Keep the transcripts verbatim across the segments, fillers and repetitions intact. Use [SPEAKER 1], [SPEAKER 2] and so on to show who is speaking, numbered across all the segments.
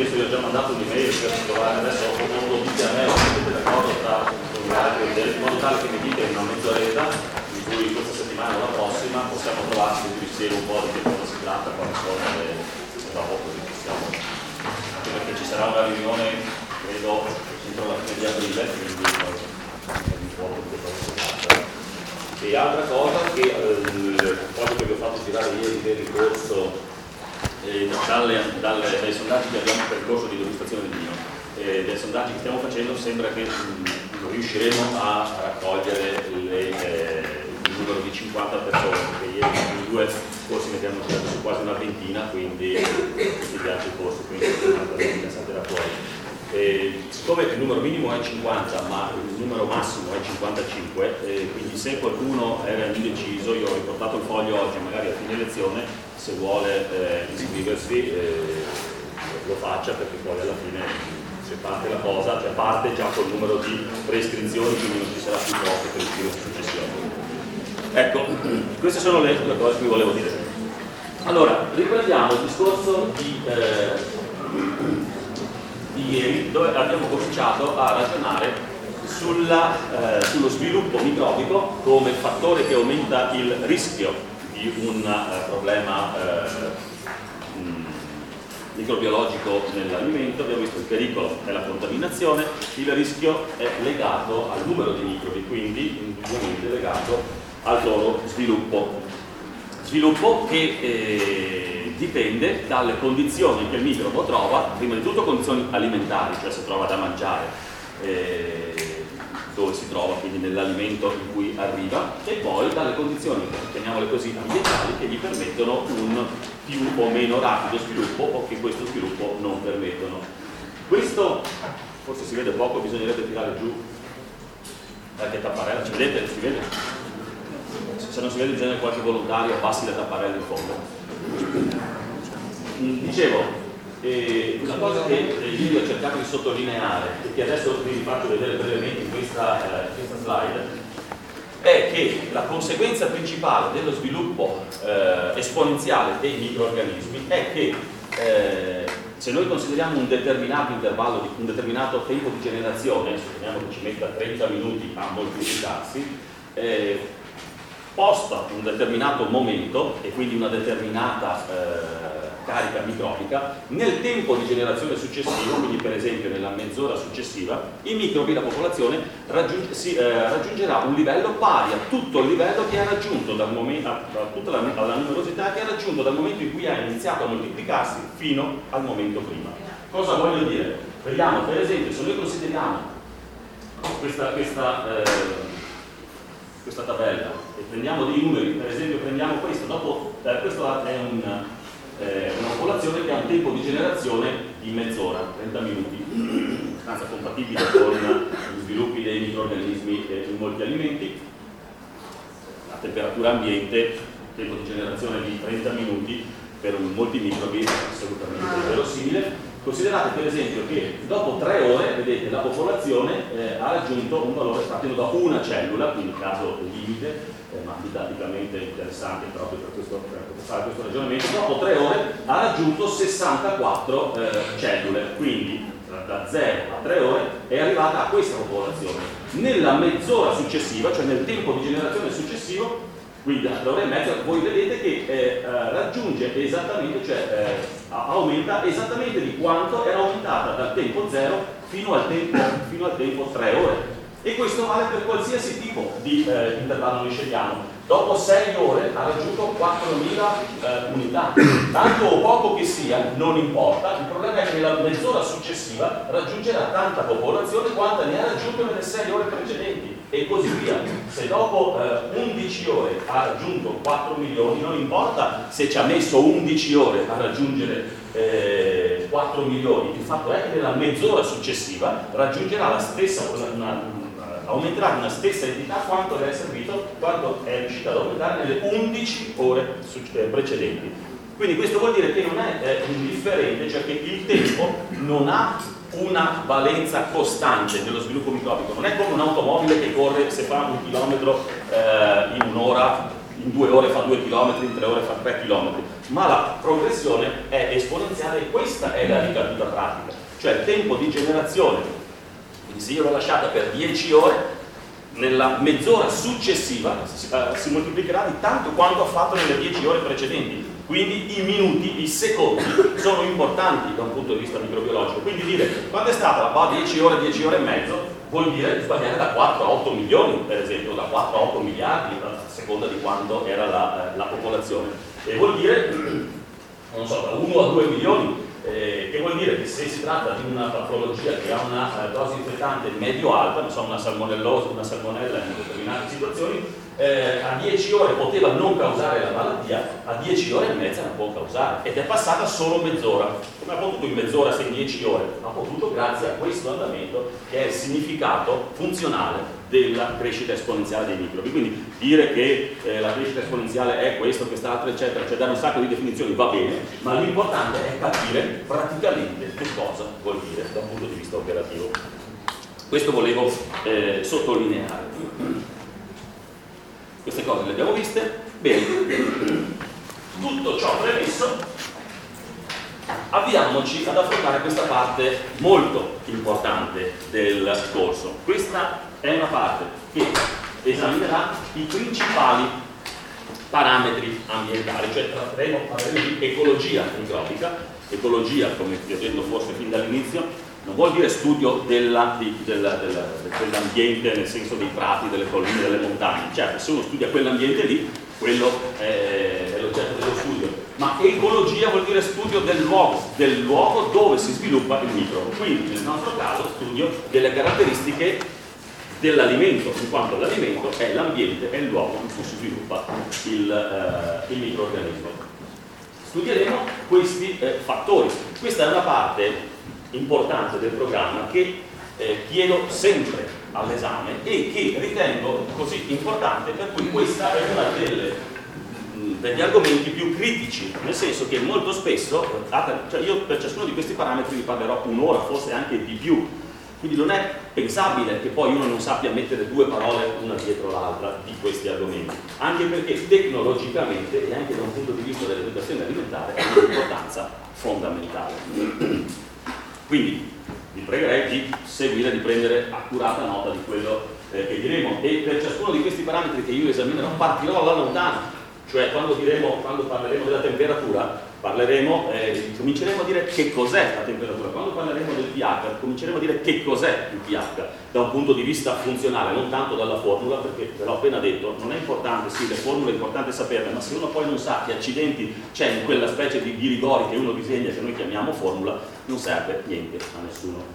[SPEAKER 1] penso che ho già mandato un'email per trovare adesso, non lo dite a me, lo mettete d'accordo tra un altro, in modo tale che mi dite in una mezz'oretta, in cui questa settimana o la prossima possiamo trovarci e vi spiego un po' di che cosa si tratta, quali sono le, e dopo così possiamo. Anche perché ci sarà una riunione, credo, entro la fine di aprile, quindi poi un po' di che cosa si tratta. E altra cosa che eh, proprio che vi ho fatto girare ieri del ricorso eh, dalle, dalle, dai sondaggi che abbiamo percorso di degustazione del vino, eh, dai sondaggi che stiamo facendo sembra che mh, riusciremo a raccogliere le, eh, il numero di cinquanta persone, perché ieri in due corsi ne abbiamo girato su quasi una ventina, quindi tutti gli altri corsi, quindi una ventina salterà fuori. Eh, siccome il numero minimo è cinquanta ma il numero massimo è cinquantacinque, eh, quindi se qualcuno era indeciso, io ho riportato il foglio oggi, magari a fine lezione, se vuole eh, iscriversi eh, lo faccia, perché poi alla fine se parte la cosa, cioè parte già col numero di preiscrizioni, quindi non ci sarà più posto per iscriversi successivamente. Ecco, queste sono le, le cose che vi volevo dire. Allora, riprendiamo il discorso di eh, di ieri, dove abbiamo cominciato a ragionare sulla, eh, sullo sviluppo microbico come fattore che aumenta il rischio di un eh, problema eh, mh, microbiologico nell'alimento. Abbiamo visto il pericolo è la contaminazione, il rischio è legato al numero di microbi, quindi indubbiamente legato al loro sviluppo. Sviluppo che eh, dipende dalle condizioni che il microbo trova, prima di tutto condizioni alimentari, cioè se trova da mangiare, eh, dove si trova, quindi nell'alimento in cui arriva, e poi dalle condizioni, chiamiamole così, ambientali, che gli permettono un più o meno rapido sviluppo o che questo sviluppo non permettono. Questo, forse si vede poco, bisognerebbe tirare giù qualche tapparella, ci vedete? Si vede? Se non si vede bisogna qualche volontario abbassi la tapparella in fondo. Dicevo, eh, una cosa che eh, io ho cercato di sottolineare e che adesso vi faccio vedere brevemente in questa, eh, questa slide è che la conseguenza principale dello sviluppo eh, esponenziale dei microrganismi è che eh, se noi consideriamo un determinato intervallo, di, un determinato tempo di generazione, supponiamo che ci metta trenta minuti a moltiplicarsi, eh, posta un determinato momento e quindi una determinata eh, carica microbica, nel tempo di generazione successivo, quindi per esempio nella mezz'ora successiva, i microbi, la popolazione raggiunge, si, eh, raggiungerà un livello pari a tutto il livello che ha raggiunto dal momento, a, a tutta la, la numerosità che ha raggiunto dal momento in cui ha iniziato a moltiplicarsi fino al momento prima. Cosa voglio dire? Vediamo, per esempio, se noi consideriamo questa, questa eh, questa tabella e prendiamo dei numeri, per esempio prendiamo questo, dopo eh, questa è un, eh, una popolazione che ha un tempo di generazione di mezz'ora, trenta minuti, abbastanza compatibile con gli sviluppi dei microrganismi in molti alimenti. A temperatura ambiente, tempo di generazione di trenta minuti per molti microbi è assolutamente verosimile. Considerate per esempio che dopo tre ore, vedete, la popolazione eh, ha raggiunto un valore partendo da una cellula, quindi caso limite, eh, ma didatticamente interessante proprio per, questo, per fare questo ragionamento. Dopo tre ore ha raggiunto sessantaquattro eh, cellule, quindi da zero a tre ore è arrivata a questa popolazione. Nella mezz'ora successiva, cioè nel tempo di generazione successivo, quindi a tre ore e mezza, voi vedete che eh, raggiunge esattamente, cioè eh, aumenta esattamente di quanto era aumentata dal tempo zero fino al tempo, fino al tempo tre ore. E questo vale per qualsiasi tipo di eh, intervallo noi scegliamo. Dopo sei ore ha raggiunto quattromila eh, unità. Tanto o poco che sia, non importa, il problema è che nella mezz'ora successiva raggiungerà tanta popolazione quanta ne ha raggiunto nelle sei ore precedenti. E così via. Se dopo eh, undici ore ha raggiunto quattro milioni, non importa se ci ha messo undici ore a raggiungere eh, quattro milioni, il fatto è che nella mezz'ora successiva raggiungerà la stessa, una, una, aumenterà una stessa entità quanto le è servito, quanto è riuscita ad aumentare nelle undici ore precedenti. Quindi questo vuol dire che non è eh, indifferente, cioè che il tempo non ha una valenza costante nello sviluppo microbico, non è come un'automobile che corre, se fa un chilometro eh, in un'ora, in due ore fa due chilometri, in tre ore fa tre chilometri, ma la progressione è esponenziale e questa è la ricaduta pratica, cioè il tempo di generazione. Quindi se io l'ho lasciata per dieci ore, nella mezz'ora successiva si, uh, si moltiplicherà di tanto quanto ha fatto nelle dieci ore precedenti. Quindi i minuti, i secondi sono importanti da un punto di vista microbiologico. Quindi dire quando è stata la dieci ore, dieci ore e mezzo vuol dire sbagliare da quattro a otto milioni, per esempio, da quattro a otto miliardi, a seconda di quanto era la, la popolazione. E vuol dire, non so, da uno a due milioni. Eh, che vuol dire che se si tratta di una patologia che ha una uh, dose infettante medio-alta, non so, una salmonellosi, una salmonella in determinate situazioni, eh, a dieci ore poteva non causare la malattia, a dieci ore e mezza la può causare, ed è passata solo mezz'ora. Come ha potuto in mezz'ora se in dieci ore? Ha potuto grazie a questo andamento che è il significato funzionale della crescita esponenziale dei microbi. Quindi dire che eh, la crescita esponenziale è questo, quest'altro, eccetera, cioè dare un sacco di definizioni va bene, ma l'importante è capire praticamente che cosa vuol dire da un punto di vista operativo. Questo volevo eh, sottolineare. Queste cose le abbiamo viste. Bene, tutto ciò premesso, avviamoci ad affrontare questa parte molto importante del corso. Questa è una parte che esaminerà i principali parametri ambientali, cioè tratteremo di ecologia microbica. Ecologia, come vi ho detto forse fin dall'inizio, non vuol dire studio della, di, della, della, dell'ambiente nel senso dei prati, delle colline, delle montagne. Certo, se uno studia quell'ambiente lì, quello è, è l'oggetto dello studio, ma ecologia vuol dire studio del luogo, del luogo dove si sviluppa il microbo. Quindi nel nostro caso studio delle caratteristiche dell'alimento, in quanto l'alimento è l'ambiente, è il luogo in cui si sviluppa il, eh, il microorganismo. Studieremo questi eh, fattori. Questa è una parte importante del programma che eh, chiedo sempre all'esame e che ritengo così importante, per cui questa è una delle, mh, degli argomenti più critici, nel senso che molto spesso, cioè io per ciascuno di questi parametri vi parlerò un'ora, forse anche di più, quindi non è pensabile che poi uno non sappia mettere due parole una dietro l'altra di questi argomenti, anche perché tecnologicamente e anche da un punto di vista dell'educazione alimentare ha un'importanza fondamentale. Quindi vi pregherei di seguire, di prendere accurata nota di quello eh, che diremo, e per ciascuno di questi parametri che io esaminerò partirò alla lontana, cioè quando, diremo, quando parleremo della temperatura parleremo, eh, cominceremo a dire che cos'è la temperatura, quando parleremo del pH cominceremo a dire che cos'è il pH da un punto di vista funzionale, non tanto dalla formula, perché ve l'ho appena detto, non è importante, sì, le formule è importante saperle, ma se uno poi non sa che accidenti c'è in quella specie di ghirigori che uno disegna, che noi chiamiamo formula, non serve niente a nessuno.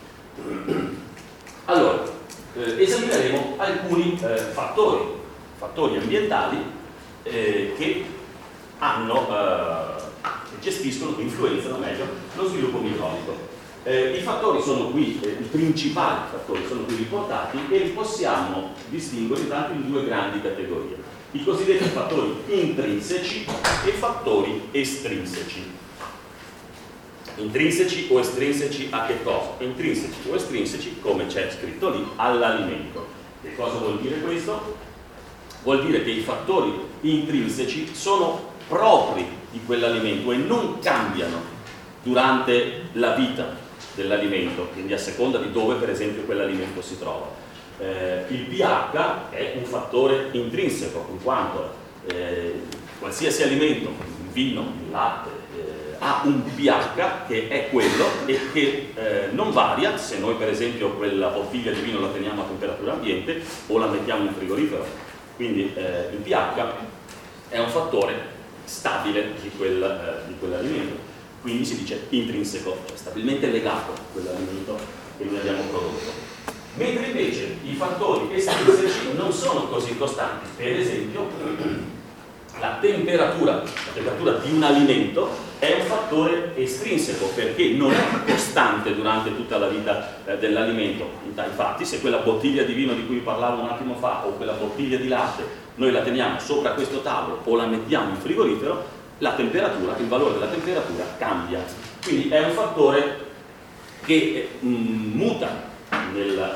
[SPEAKER 1] Allora, eh, esamineremo alcuni eh, fattori, fattori ambientali eh, che hanno, eh, che gestiscono, che influenzano meglio lo sviluppo microbico. Eh, I fattori sono qui, eh, i principali fattori sono qui riportati e li possiamo distinguere intanto in due grandi categorie: i cosiddetti fattori intrinseci e fattori estrinseci. Intrinseci o estrinseci a che cosa? Intrinseci o estrinseci, come c'è scritto lì, all'alimento. Che cosa vuol dire questo? Vuol dire che i fattori intrinseci sono propri di quell'alimento e non cambiano durante la vita dell'alimento, quindi a seconda di dove per esempio quell'alimento si trova. Eh, il pH è un fattore intrinseco, in quanto eh, qualsiasi alimento, il vino, il latte, eh, ha un pH che è quello e che eh, non varia se noi per esempio quella bottiglia di vino la teniamo a temperatura ambiente o la mettiamo in frigorifero. Quindi eh, il pH è un fattore stabile di, quel, eh, di quell'alimento, quindi si dice intrinseco, cioè stabilmente legato a quell'alimento che noi abbiamo prodotto. Mentre invece i fattori estrinseci non sono così costanti. Per esempio la temperatura, la temperatura di un alimento è un fattore estrinseco perché non è costante durante tutta la vita eh, dell'alimento. Infatti se quella bottiglia di vino di cui parlavo un attimo fa o quella bottiglia di latte noi la teniamo sopra questo tavolo o la mettiamo in frigorifero, la temperatura, il valore della temperatura cambia. Quindi è un fattore che mh, muta nel, uh,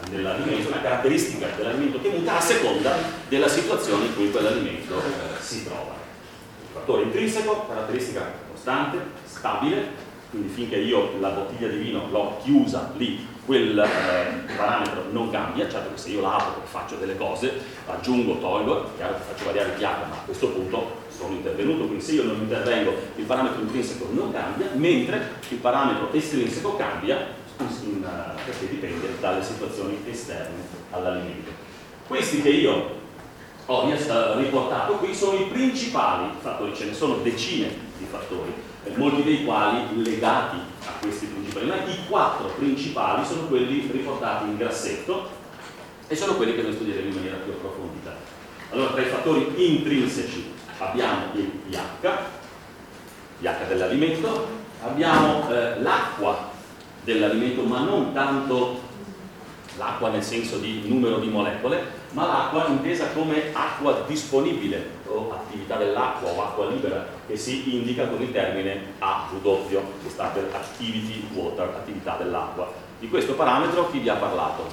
[SPEAKER 1] dell'alimento, una caratteristica dell'alimento che muta a seconda della situazione in cui quell'alimento eh, si trova. Il fattore intrinseco, caratteristica costante, stabile, quindi finché io la bottiglia di vino l'ho chiusa lì, quel eh, parametro non cambia. Certo che se io la apro e faccio delle cose, aggiungo, tolgo, è chiaro che faccio variare il pH, ma a questo punto sono intervenuto, quindi se io non intervengo il parametro intrinseco non cambia, mentre il parametro estrinseco cambia in, uh, perché dipende dalle situazioni esterne all'alimento. Questi che io ho riportato qui sono i principali fattori, ce ne sono decine di fattori, molti dei quali legati a questi principali, ma i quattro principali sono quelli riportati in grassetto e sono quelli che noi studieremo in maniera più approfondita. Allora, tra i fattori intrinseci abbiamo il pH, pH dell'alimento, abbiamo eh, l'acqua dell'alimento, ma non tanto l'acqua nel senso di numero di molecole, ma l'acqua intesa come acqua disponibile o attività dell'acqua o acqua libera, che si indica con il termine A W, che sta per activity water, attività dell'acqua. Di questo parametro chi vi ha parlato?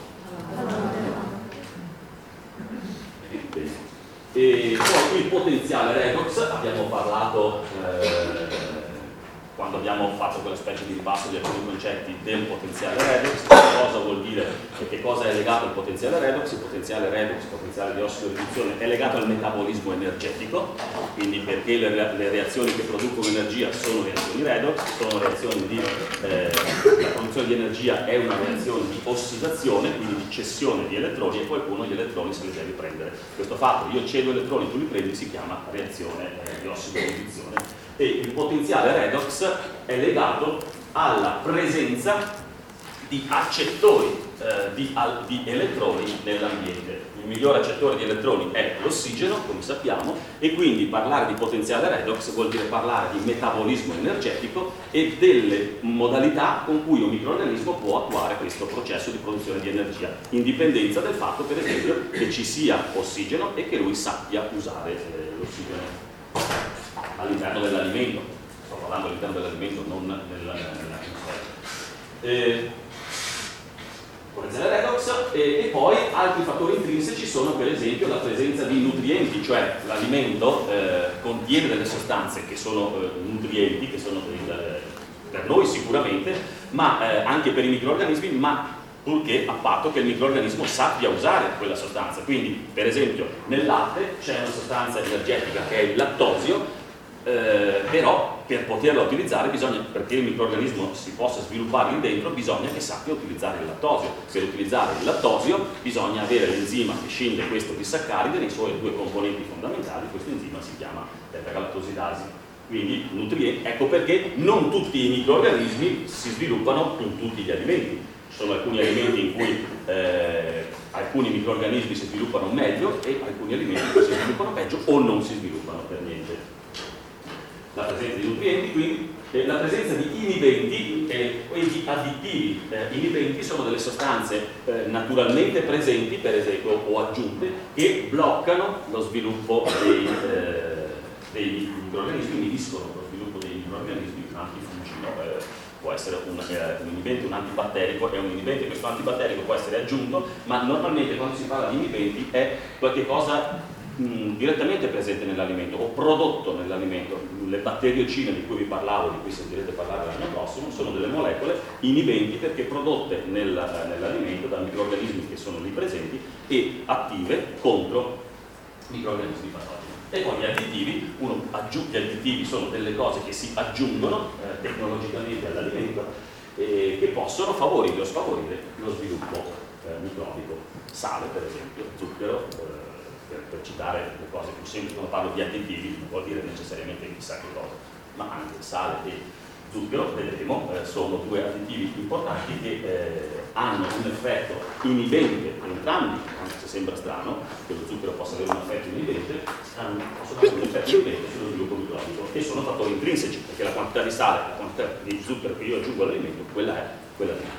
[SPEAKER 1] E poi il potenziale redox, abbiamo parlato eh, quando abbiamo fatto quella specie di ripasso di alcuni concetti del potenziale redox, cosa vuol dire e che cosa è legato al potenziale redox. Il potenziale redox, il potenziale di ossido-riduzione, è legato al metabolismo energetico, quindi perché le, le reazioni che producono energia sono reazioni redox, sono reazioni di eh, la produzione di energia è una reazione di ossidazione, quindi di cessione di elettroni, e qualcuno gli elettroni se li deve prendere. Questo fatto, io cedo elettroni, tu li prendi, si chiama reazione eh, di ossido-riduzione. E il potenziale redox è legato alla presenza di accettori eh, di, al, di elettroni nell'ambiente. Il migliore accettore di elettroni è l'ossigeno, come sappiamo, e quindi parlare di potenziale redox vuol dire parlare di metabolismo energetico e delle modalità con cui un microorganismo può attuare questo processo di produzione di energia, in dipendenza del fatto, per esempio, che ci sia ossigeno e che lui sappia usare eh, l'ossigeno all'interno dell'alimento. Sto parlando all'interno dell'alimento, non nell'atmosfera. Eh, potenziale redox e, e poi altri fattori intrinseci sono per esempio la presenza di nutrienti, cioè l'alimento eh, contiene delle sostanze che sono eh, nutrienti, che sono per, per noi sicuramente, ma eh, anche per i microorganismi, ma purché a patto che il microorganismo sappia usare quella sostanza. Quindi per esempio nel latte c'è una sostanza energetica che è il lattosio, Eh, però per poterla utilizzare bisogna, perché il microorganismo si possa sviluppare lì dentro, bisogna che sappia utilizzare il lattosio. Per utilizzare il lattosio bisogna avere l'enzima che scinde questo disaccaride nei suoi due componenti fondamentali. Questo enzima si chiama beta-galactosidasi. Quindi nutrienti. Ecco perché non tutti i microorganismi si sviluppano in tutti gli alimenti. Ci sono alcuni alimenti in cui eh, alcuni microorganismi si sviluppano meglio e alcuni alimenti che si sviluppano peggio o non si sviluppano per niente. La presenza di nutrienti, quindi eh, la presenza di inibenti eh, e di additivi. Eh, inibenti sono delle sostanze eh, naturalmente presenti, per esempio, o aggiunte, che bloccano lo sviluppo dei, eh, dei microorganismi, inibiscono lo sviluppo dei microorganismi antifungino. Eh, può essere un, eh, un inibente, un antibatterico, è un inibente, questo antibatterico può essere aggiunto, ma normalmente quando si parla di inibenti è qualche cosa Mh, direttamente presente nell'alimento o prodotto nell'alimento. Le batteriocine di cui vi parlavo, di cui sentirete parlare l'anno prossimo, sono delle molecole inibenti perché prodotte nel, nell'alimento da microorganismi che sono lì presenti e attive contro microorganismi patogeni. E poi gli additivi, uno, gli additivi sono delle cose che si aggiungono eh, tecnologicamente all'alimento e che possono favorire o sfavorire lo sviluppo eh, microbico. Sale, per esempio, zucchero, eh, Per, per citare le cose più semplici. Quando parlo di additivi non vuol dire necessariamente chissà che cosa, ma anche sale e zucchero, vedremo, eh, sono due additivi importanti che eh, hanno un effetto inibente entrambi, anche se sembra strano che lo zucchero possa avere un effetto inibente, hanno, possono avere un effetto inibente sullo sviluppo microbico e sono fattori intrinseci, perché la quantità di sale, la quantità di zucchero che io aggiungo all'alimento, quella è quella di.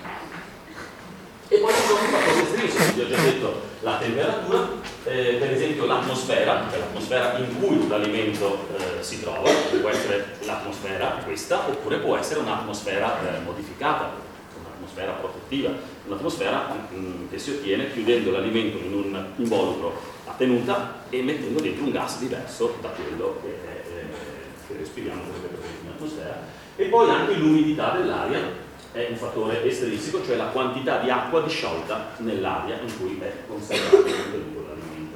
[SPEAKER 1] E poi ci sono i fattori estrinseci, vi ho già detto la temperatura, eh, per esempio l'atmosfera, cioè l'atmosfera in cui l'alimento eh, si trova, può essere l'atmosfera questa, oppure può essere un'atmosfera eh, modificata, un'atmosfera protettiva, un'atmosfera mh, che si ottiene chiudendo l'alimento in un involucro a tenuta e mettendo dentro un gas diverso da quello che, è, eh, che respiriamo in atmosfera. E poi anche l'umidità dell'aria è un fattore estrinseco, cioè la quantità di acqua disciolta nell'aria in cui è conservato l'alimento.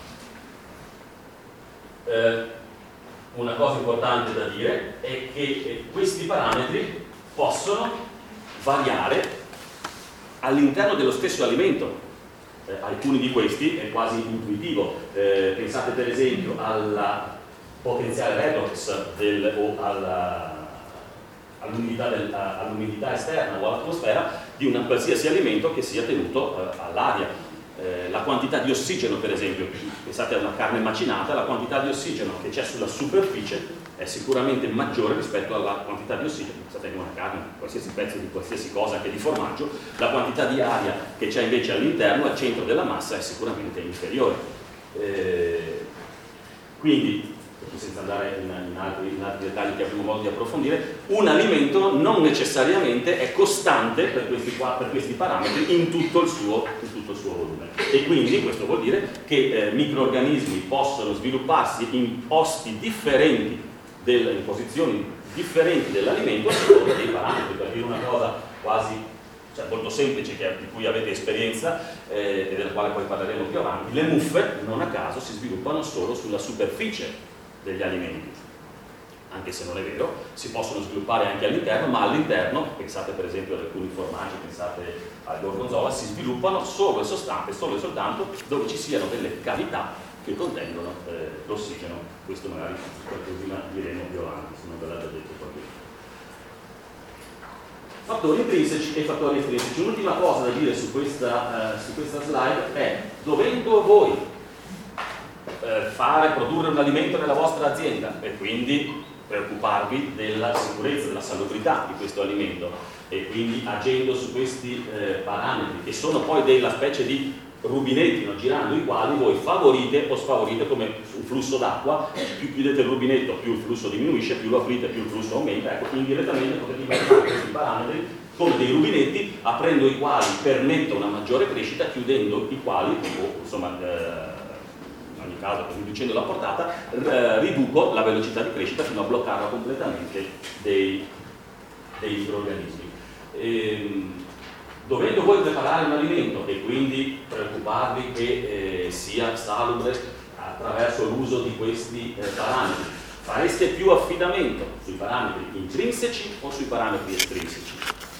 [SPEAKER 1] Eh, una cosa importante da dire è che eh, questi parametri possono variare all'interno dello stesso alimento. Eh, alcuni di questi è quasi intuitivo. Eh, pensate per esempio alla potenziale redox del, o alla all'umidità, del, all'umidità esterna o all'atmosfera di un qualsiasi alimento che sia tenuto eh, all'aria. Eh, la quantità di ossigeno, per esempio, pensate a una carne macinata, la quantità di ossigeno che c'è sulla superficie è sicuramente maggiore rispetto alla quantità di ossigeno, pensate a una carne, qualsiasi pezzo di qualsiasi cosa, anche di formaggio, la quantità di aria che c'è invece all'interno, al centro della massa, è sicuramente inferiore. Eh, quindi, senza andare in, in, altri, in altri dettagli che avremo modo di approfondire, un alimento non necessariamente è costante per questi, qua, per questi parametri in tutto, il suo, in tutto il suo volume. E quindi questo vuol dire che eh, microrganismi possono svilupparsi in posti differenti, del, in posizioni differenti dell'alimento a seconda dei parametri. Per dire una cosa quasi cioè, molto semplice, che, di cui avete esperienza eh, e della quale poi parleremo più avanti, le muffe non a caso si sviluppano solo sulla superficie degli alimenti, anche se non è vero, si possono sviluppare anche all'interno, ma all'interno, pensate per esempio ad alcuni formaggi, pensate al gorgonzola, si sviluppano solo e soltanto, solo e soltanto dove ci siano delle cavità che contengono eh, l'ossigeno. Questo magari qualcosina diremo più avanti, se non ve l'ha già detto qualcuno. Fattori intrinseci e fattori estrinseci. Un'ultima cosa da dire su questa, eh, su questa slide è, dovendo voi fare, produrre un alimento nella vostra azienda e quindi preoccuparvi della sicurezza, della salubrità di questo alimento e quindi agendo su questi eh, parametri che sono poi della specie di rubinetti no, girando i quali voi favorite o sfavorite come un flusso d'acqua, più chiudete il rubinetto più il flusso diminuisce, più lo aprite più il flusso aumenta, ecco indirettamente potete immaginare questi parametri come dei rubinetti aprendo i quali permetto una maggiore crescita, chiudendo i quali o insomma eh, in ogni caso riducendo la portata, eh, riduco la velocità di crescita fino a bloccarla completamente dei, dei microrganismi. Ehm, dovendo voi preparare un alimento e quindi preoccuparvi che eh, sia salubre attraverso l'uso di questi eh, parametri, fareste più affidamento sui parametri intrinseci o sui parametri estrinseci?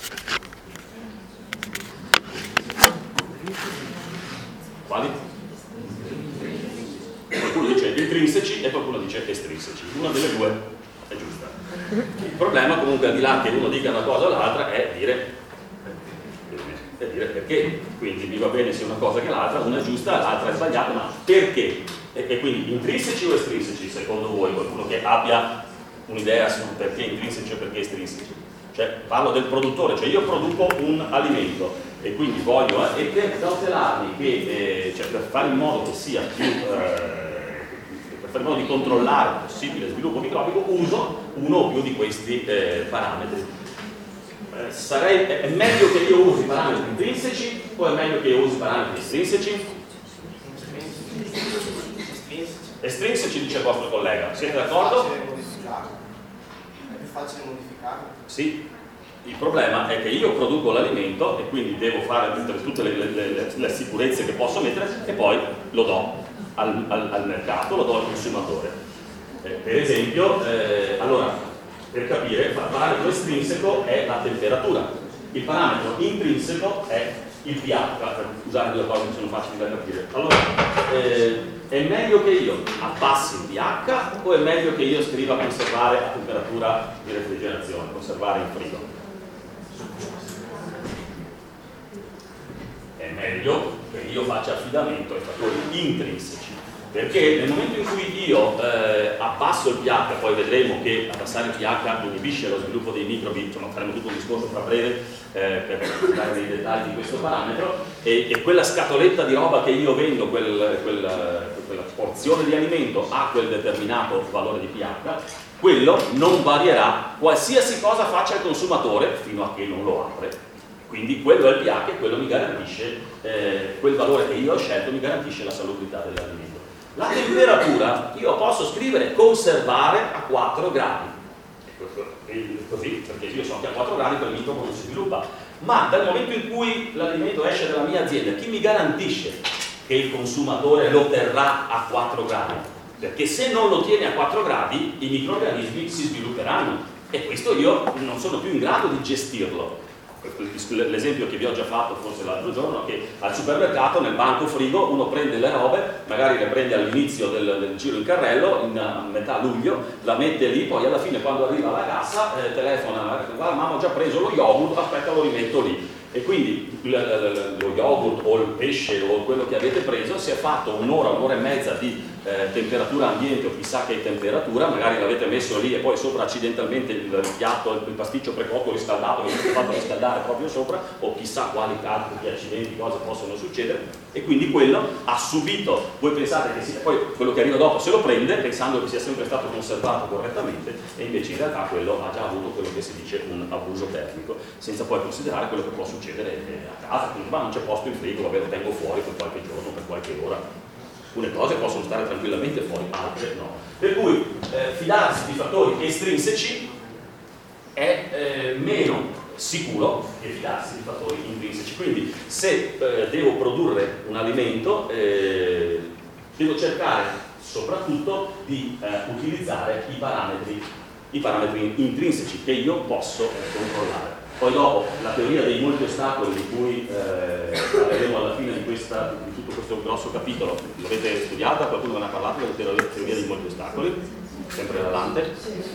[SPEAKER 1] Quali? Qualcuno dice intrinseci e qualcuno dice estrinseci, una delle due è giusta. Il problema comunque, al di là che uno dica una cosa o l'altra, è dire, è dire perché. Quindi mi va bene sia una cosa che l'altra, una è giusta, l'altra è sbagliata, ma perché? E, e quindi intrinseci o estrinseci secondo voi? Qualcuno che abbia un'idea su perché intrinseci o perché estrinseci? Cioè parlo del produttore, cioè io produco un alimento e quindi voglio eh, e per cautelarmi che, eh, cioè per fare in modo che sia più eh, per fare in modo di controllare il possibile sviluppo microbico uso uno o più di questi eh, parametri. Eh, sarei, è, è meglio che io usi parametri intrinseci o è meglio che io usi parametri estrinseci? Estrinseci dice il vostro collega, siete d'accordo?
[SPEAKER 2] È più facile modificarlo?
[SPEAKER 1] Sì. Il problema è che io produco l'alimento e quindi devo fare tutte, tutte le, le, le, le sicurezze che posso mettere e poi lo do al, al, al mercato, lo do al consumatore. Eh, per esempio, eh, allora, per capire, il parametro estrinseco è la temperatura, il parametro intrinseco è il pH, per usare due cose che sono facili da capire. Allora, eh, è meglio che io abbassi il pH o è meglio che io scriva conservare a temperatura di refrigerazione, conservare in frigo? È meglio che io faccia affidamento ai fattori intrinseci, perché nel momento in cui io eh, abbasso il pH, poi vedremo che abbassare il pH inibisce lo sviluppo dei microbi, insomma faremo tutto un discorso fra breve eh, per dare dei dettagli di questo parametro, e, e quella scatoletta di roba che io vendo, quel, quel, quella porzione di alimento ha quel determinato valore di pH, quello non varierà qualsiasi cosa faccia il consumatore fino a che non lo apre. Quindi quindi quello è il pH e quello mi garantisce, eh, quel valore che io ho scelto mi garantisce la salubrità dell'alimento. La temperatura io posso scrivere conservare a quattro gradi, così, perché io so che a quattro gradi quel microbo non si sviluppa, ma dal momento in cui l'alimento esce dalla mia azienda, chi mi garantisce che il consumatore lo terrà a quattro gradi? Perché se non lo tiene a quattro gradi i microrganismi si svilupperanno e questo io non sono più in grado di gestirlo. L'esempio che vi ho già fatto forse l'altro giorno, che al supermercato nel banco frigo uno prende le robe, magari le prende all'inizio del, del giro in carrello, in a metà luglio, la mette lì, poi alla fine quando arriva alla cassa eh, telefona, guarda mamma ho già preso lo yogurt, aspetta lo rimetto lì. E quindi lo yogurt o il pesce o quello che avete preso si è fatto un'ora, un'ora e mezza di eh, temperatura ambiente o chissà che temperatura, magari l'avete messo lì e poi sopra accidentalmente il piatto, il pasticcio precotto riscaldato che avete fatto riscaldare proprio sopra, o chissà quali altri accidenti, cose possono succedere, e quindi quello ha subito, voi pensate che sia, poi quello che arriva dopo se lo prende pensando che sia sempre stato conservato correttamente e invece in realtà quello ha già avuto quello che si dice un abuso termico, senza poi considerare quello che può succedere a casa, quindi ma non c'è posto in frigo, vabbè lo tengo fuori per qualche giorno, per qualche ora. Alcune cose possono stare tranquillamente fuori, altre no. Per cui eh, fidarsi di fattori estrinseci è eh, meno sicuro che fidarsi di fattori intrinseci. Quindi se eh, devo produrre un alimento eh, devo cercare soprattutto di eh, utilizzare i parametri, i parametri intrinseci che io posso eh, controllare. Poi dopo la teoria dei molti ostacoli di cui eh, parleremo alla fine di, questa, di tutto questo grosso capitolo, l'avete studiata? Qualcuno ve ne ha parlato della teoria, teoria dei molti ostacoli? Sempre la Lante?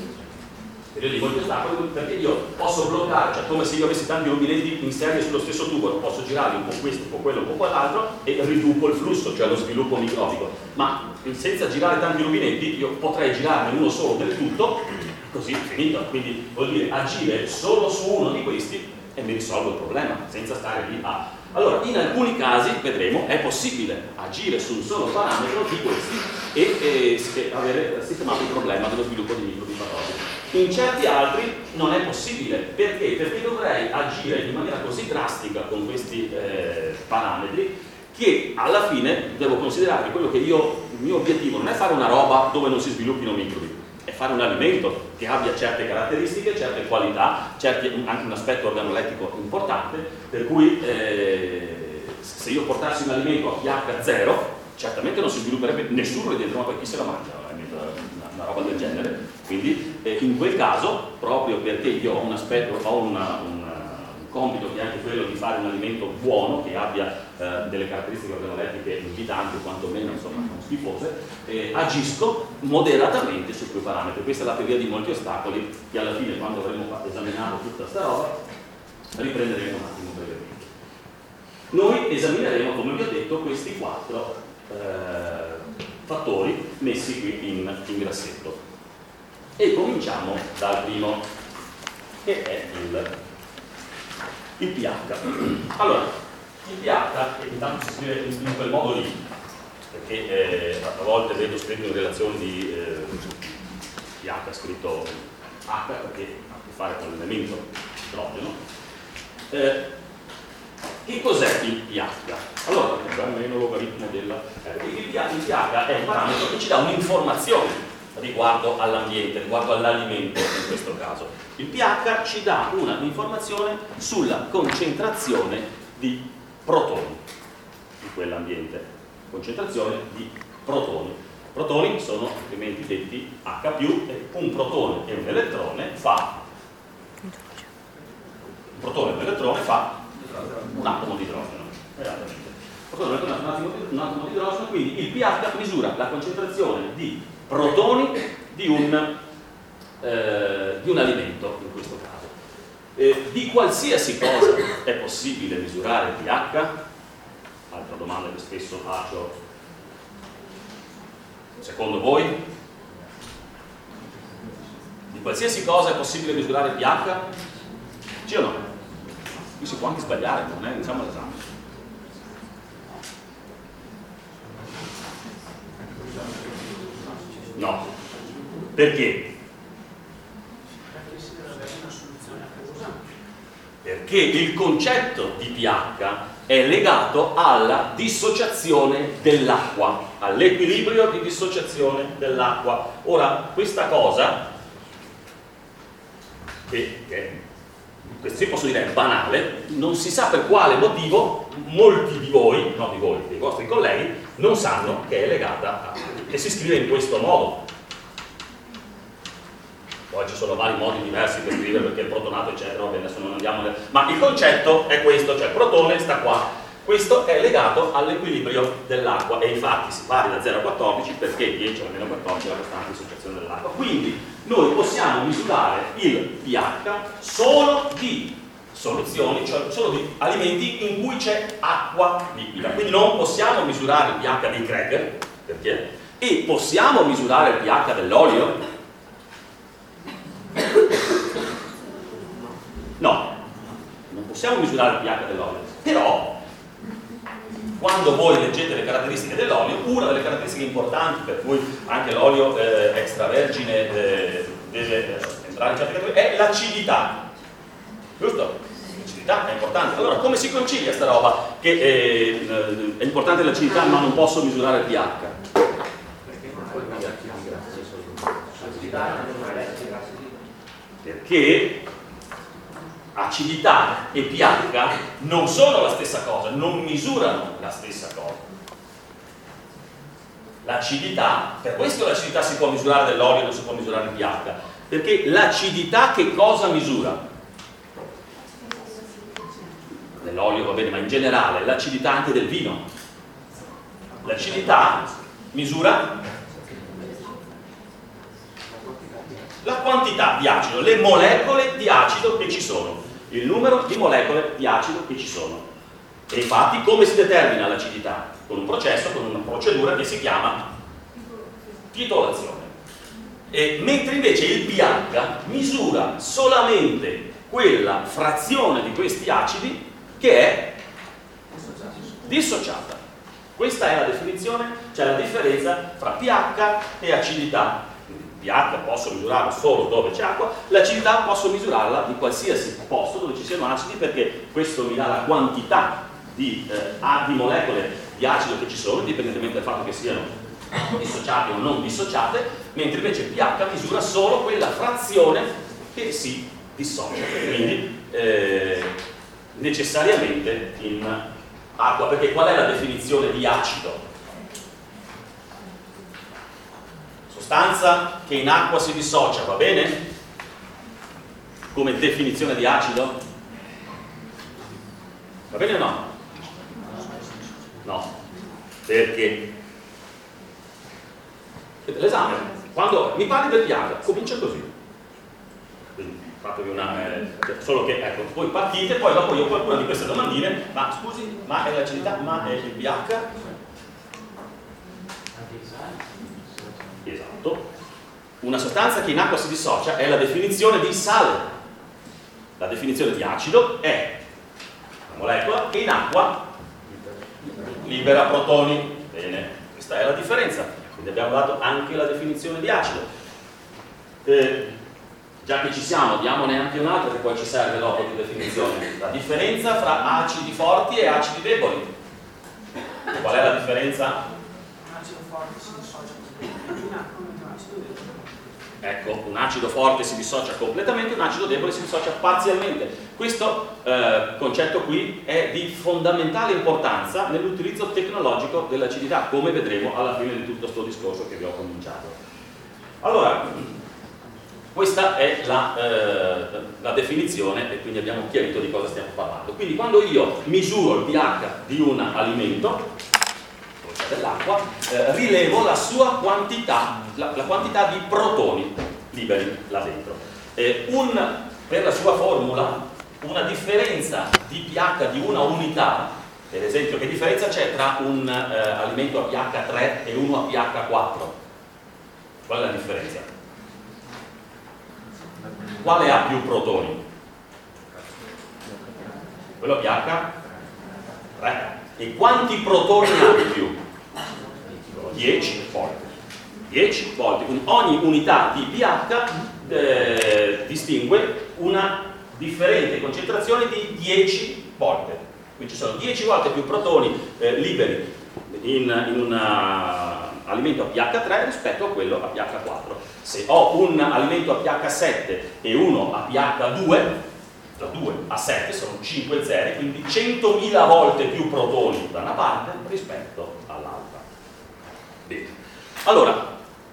[SPEAKER 1] Teoria dei molti ostacoli perché io posso bloccare, cioè come se io avessi tanti rubinetti in serie sullo stesso tubo, non posso girarli un po' questo, un po' quello, un po' quell'altro e riduco il flusso, cioè lo sviluppo microbico. Ma senza girare tanti rubinetti io potrei girarne uno solo del tutto, così è finito, quindi vuol dire agire solo su uno di questi e mi risolvo il problema, senza stare lì a... Allora, in alcuni casi, vedremo, è possibile agire su un solo parametro di questi e, e, e avere sistemato il problema dello sviluppo di microbi patogeni. In certi altri non è possibile, perché? Perché dovrei agire in maniera così drastica con questi eh, parametri che alla fine devo considerare che quello che io, il mio obiettivo non è fare una roba dove non si sviluppino microbi, è fare un alimento che abbia certe caratteristiche, certe qualità, certi, anche un aspetto organolettico importante, per cui eh, se io portassi un alimento a pH zero, certamente non si svilupperebbe nessuno lì dentro, ma poi chi se la mangia una, una roba del genere? Quindi eh, in quel caso, proprio perché io ho un aspetto, ho una, una compito che è anche quello di fare un alimento buono, che abbia eh, delle caratteristiche organolettiche invitanti, quantomeno insomma non schifose, eh, agisco moderatamente su quei parametri. Questa è la teoria di molti ostacoli che alla fine, quando avremo esaminato tutta sta roba, riprenderemo un attimo brevemente. Noi esamineremo, come vi ho detto, questi quattro eh, fattori messi qui in, in grassetto e cominciamo dal primo, che è il il pH. Allora, il pH, che intanto si scrive in, in quel modo lì, perché eh, a volte vedo scritto in relazione di eh, pH scritto H, perché ha a che fare con l'elemento idrogeno. Eh, che cos'è il pH? Allora, almeno logaritmo della... Eh, il, pH, il pH è un parametro che ci dà un'informazione riguardo all'ambiente, riguardo all'alimento in questo caso. Il pH ci dà una informazione sulla concentrazione di protoni in quell'ambiente. Concentrazione di protoni. Protoni sono altrimenti detti H più, e un protone e un elettrone fa un protone e un elettrone fa un atomo di idrogeno. Un protone e un atomo, un atomo di idrogeno, quindi il pH misura la concentrazione di protoni di un, eh, di un alimento in questo caso. Eh, di qualsiasi cosa è possibile misurare il pH? Altra domanda che spesso faccio. Secondo voi? Di qualsiasi cosa è possibile misurare il pH? Sì o no? Qui si può anche sbagliare, non è? Diciamo l'esame. No. Perché? Perché che il concetto di pH è legato alla dissociazione dell'acqua, all'equilibrio di dissociazione dell'acqua. Ora, questa cosa, che, che questo posso dire è banale, non si sa per quale motivo molti di voi, no di voi, dei vostri colleghi, non sanno che è legata a, che si scrive in questo modo. Poi ci sono vari modi diversi per scrivere, perché il protonato eccetera, adesso non andiamo, ma il concetto è questo, cioè il protone sta qua, questo è legato all'equilibrio dell'acqua e infatti si varia da zero a quattordici perché dieci o meno quattordici è la costante di dissociazione dell'acqua. Quindi noi possiamo misurare il pH solo di soluzioni, cioè solo di alimenti in cui c'è acqua liquida, quindi non possiamo misurare il pH dei cracker, perché? E possiamo misurare il pH dell'olio? No, non possiamo misurare il pH dell'olio, però quando voi leggete le caratteristiche dell'olio, una delle caratteristiche importanti per cui anche l'olio eh, extravergine eh, deve entrare in certe categorie è l'acidità, giusto? L'acidità è importante. Allora come si concilia sta roba che eh, è importante l'acidità ma non posso misurare il pH? Perché acidità e pH non sono la stessa cosa, non misurano la stessa cosa. L'acidità, per questo l'acidità si può misurare dell'olio e non si può misurare il pH, perché l'acidità che cosa misura? Dell'olio va bene, ma in generale l'acidità anche del vino. L'acidità misura la quantità di acido, le molecole di acido che ci sono, il numero di molecole di acido che ci sono. E infatti come si determina l'acidità? Con un processo, con una procedura che si chiama titolazione. E mentre invece il pH misura solamente quella frazione di questi acidi che è dissociata. Questa è la definizione, cioè la differenza fra pH e acidità. pH posso misurarlo solo dove c'è acqua, l'acidità posso misurarla di qualsiasi posto dove ci siano acidi, perché questo mi dà la quantità di, eh, di molecole di acido che ci sono, indipendentemente dal fatto che siano dissociate o non dissociate, mentre invece il pH misura solo quella frazione che si dissocia, quindi eh, necessariamente in acqua. Perché qual è la definizione di acido? Sostanza che in acqua si dissocia, va bene? Come definizione di acido? Va bene o no? No. Perché? L'esame, quando mi parli del pH, comincia così. Quindi fatevi una... Eh, solo che, ecco, voi partite, poi dopo io qualcuna di queste domandine, ma scusi, ma è l'acidità, ma è il pH? Esatto. Una sostanza che in acqua si dissocia è la definizione di sale. La definizione di acido è una molecola che in acqua libera protoni. Bene, questa è la differenza. Quindi abbiamo dato anche la definizione di acido. Eh, già che ci siamo, diamone anche un'altra che poi ci serve dopo di definizione. La differenza fra acidi forti e acidi deboli. Qual è la differenza? Ecco, un acido forte si dissocia completamente, un acido debole si dissocia parzialmente. Questo eh, concetto qui è di fondamentale importanza nell'utilizzo tecnologico dell'acidità, come vedremo alla fine di tutto questo discorso che vi ho cominciato. Allora, questa è la, eh, la definizione e quindi abbiamo chiarito di cosa stiamo parlando. Quindi quando io misuro il pH di un alimento, dell'acqua, eh, rilevo la sua quantità, la, la quantità di protoni liberi là dentro. Eh, un, per la sua formula, una differenza di pH di una unità, per esempio, che differenza c'è tra un eh, alimento a pH tre e uno a pH quattro? Qual è la differenza? Quale ha più protoni? Quello a pH tre. E quanti protoni ha di più? dieci volte. Quindi ogni unità di pH eh, distingue una differente concentrazione di dieci volte. Quindi ci sono dieci volte più protoni eh, liberi in, in un alimento a pH tre rispetto a quello a pH quattro. Se ho un alimento a pH sette e uno a pH due, da due a sette sono cinque zeri, quindi centomila volte più protoni da una parte rispetto all'altra. Bene. Allora,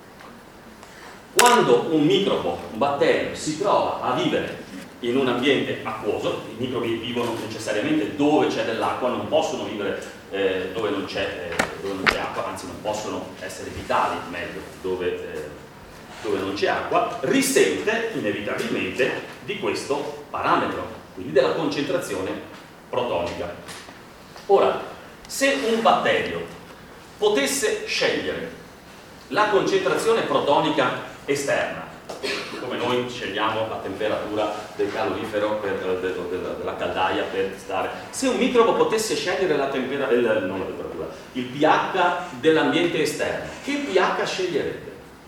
[SPEAKER 1] quando un microbo, un batterio, si trova a vivere in un ambiente acquoso, i microbi vivono necessariamente dove c'è dell'acqua, non possono vivere eh, dove non c'è eh, acqua, anzi non possono essere vitali, meglio, dove, eh, dove non c'è acqua, risente inevitabilmente di questo parametro, quindi della concentrazione protonica. Ora, se un batterio potesse scegliere la concentrazione protonica esterna, come noi scegliamo la temperatura del calorifero per, de, de, de, della caldaia per stare, se un microbo potesse scegliere la temperatura, il, non la temperatura, il pH dell'ambiente esterno, che pH sceglierebbe?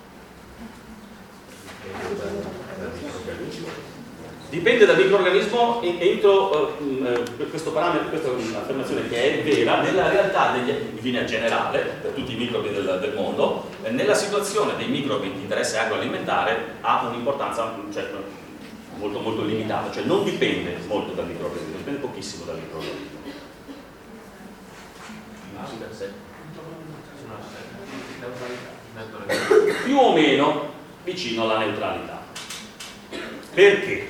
[SPEAKER 1] Dipende dal microorganismo. Entro uh, questo parametro, questa è un'affermazione che è vera nella realtà degli, in linea generale per tutti i microbi del, del mondo. Eh, nella situazione dei microbi di interesse agroalimentare ha un'importanza cioè, molto molto limitata, cioè non dipende molto dal microorganismo, dipende pochissimo dal microorganismo. Più o meno vicino alla neutralità. Perché?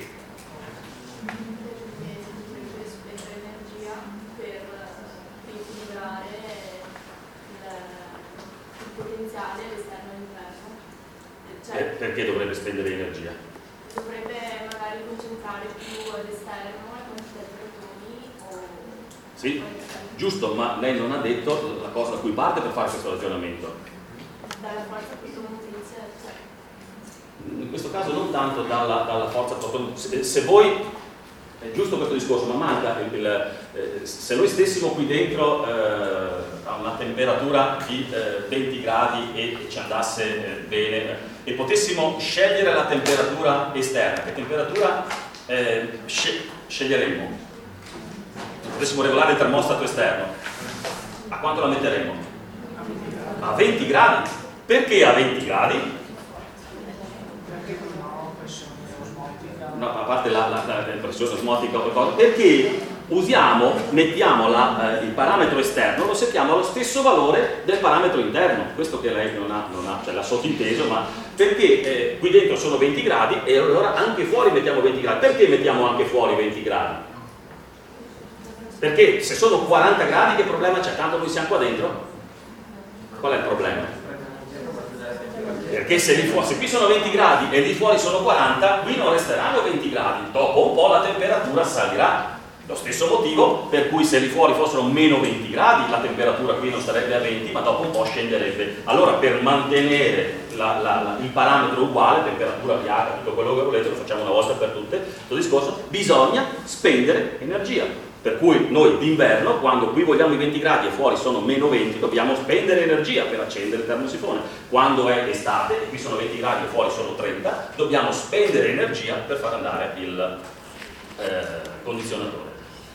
[SPEAKER 3] Potenziale all'esterno e all'interno. Cioè,
[SPEAKER 1] eh, perché dovrebbe spendere energia?
[SPEAKER 3] Dovrebbe magari concentrare più all'esterno la quantità di protoni o...
[SPEAKER 1] Sì, giusto, ma lei non ha detto la cosa da cui parte per fare questo ragionamento.
[SPEAKER 3] Dalla forza protomotrice, cioè.
[SPEAKER 1] In questo caso non tanto dalla, dalla forza protomotrice. Se, se voi... È giusto questo discorso, ma manca il, il, eh, se noi stessimo qui dentro eh, a una temperatura di eh, venti gradi e, e ci andasse eh, bene e potessimo scegliere la temperatura esterna, che temperatura eh, sce sceglieremmo? Potessimo regolare il termostato esterno, a quanto la metteremmo? A venti gradi. Perché a venti gradi? No, a parte la, la, la pressione osmotica o qualcosa, perché usiamo, mettiamo la, eh, il parametro esterno, lo settiamo allo stesso valore del parametro interno, questo che lei non ha, non ha cioè l'ha sottinteso, ma perché eh, qui dentro sono venti gradi e allora anche fuori mettiamo venti gradi. Perché mettiamo anche fuori venti gradi? Perché se sono quaranta gradi che problema c'è? Tanto noi siamo qua dentro? Qual è il problema? Perché se, lì fuori, se qui sono venti gradi e lì fuori sono quaranta, qui non resteranno venti gradi, dopo un po' la temperatura salirà. Lo stesso motivo per cui se lì fuori fossero meno venti gradi la temperatura qui non sarebbe a venti, ma dopo un po' scenderebbe. Allora per mantenere la, la, la, il parametro uguale, temperatura, pH, tutto quello che volete, lo facciamo una volta per tutte, questo discorso, bisogna spendere energia. Per cui noi d'inverno, quando qui vogliamo i venti gradi e fuori sono meno venti, dobbiamo spendere energia per accendere il termosifone. Quando è estate, e qui sono venti gradi e fuori sono trenta, dobbiamo spendere energia per far andare il eh, condizionatore.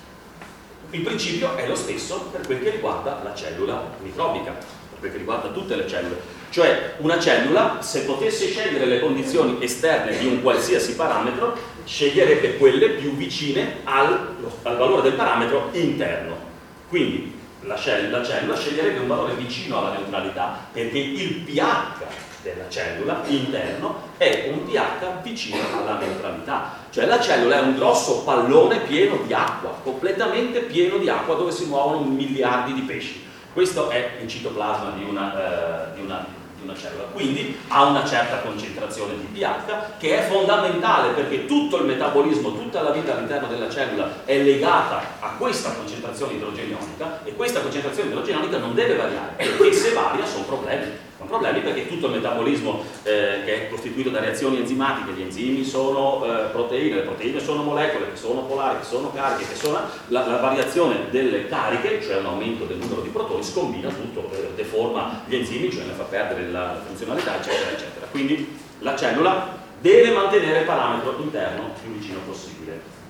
[SPEAKER 1] Il principio è lo stesso per quel che riguarda la cellula microbica, per quel che riguarda tutte le cellule. Cioè una cellula, se potesse scegliere le condizioni esterne di un qualsiasi parametro, sceglierebbe quelle più vicine al, al valore del parametro interno. Quindi la cellula, la cellula sceglierebbe un valore vicino alla neutralità, perché il pH della cellula interno è un pH vicino alla neutralità. Cioè la cellula è un grosso pallone pieno di acqua, completamente pieno di acqua, dove si muovono miliardi di pesci. Questo è il citoplasma di una, eh, di una, di una cellula, quindi ha una certa concentrazione di pH che è fondamentale, perché tutto il metabolismo, tutta la vita all'interno della cellula è legata a questa concentrazione idrogenionica, e questa concentrazione idrogenionica non deve variare, perché se varia sono problemi. Sono problemi perché tutto il metabolismo eh, che è costituito da reazioni enzimatiche, gli enzimi sono eh, proteine, le proteine sono molecole che sono polari, che sono cariche, che sono la, la variazione delle cariche, cioè un aumento del numero di protoni, scombina tutto, eh, deforma gli enzimi, cioè ne fa perdere la, la funzionalità, eccetera, eccetera. Quindi la cellula deve mantenere il parametro interno più vicino possibile.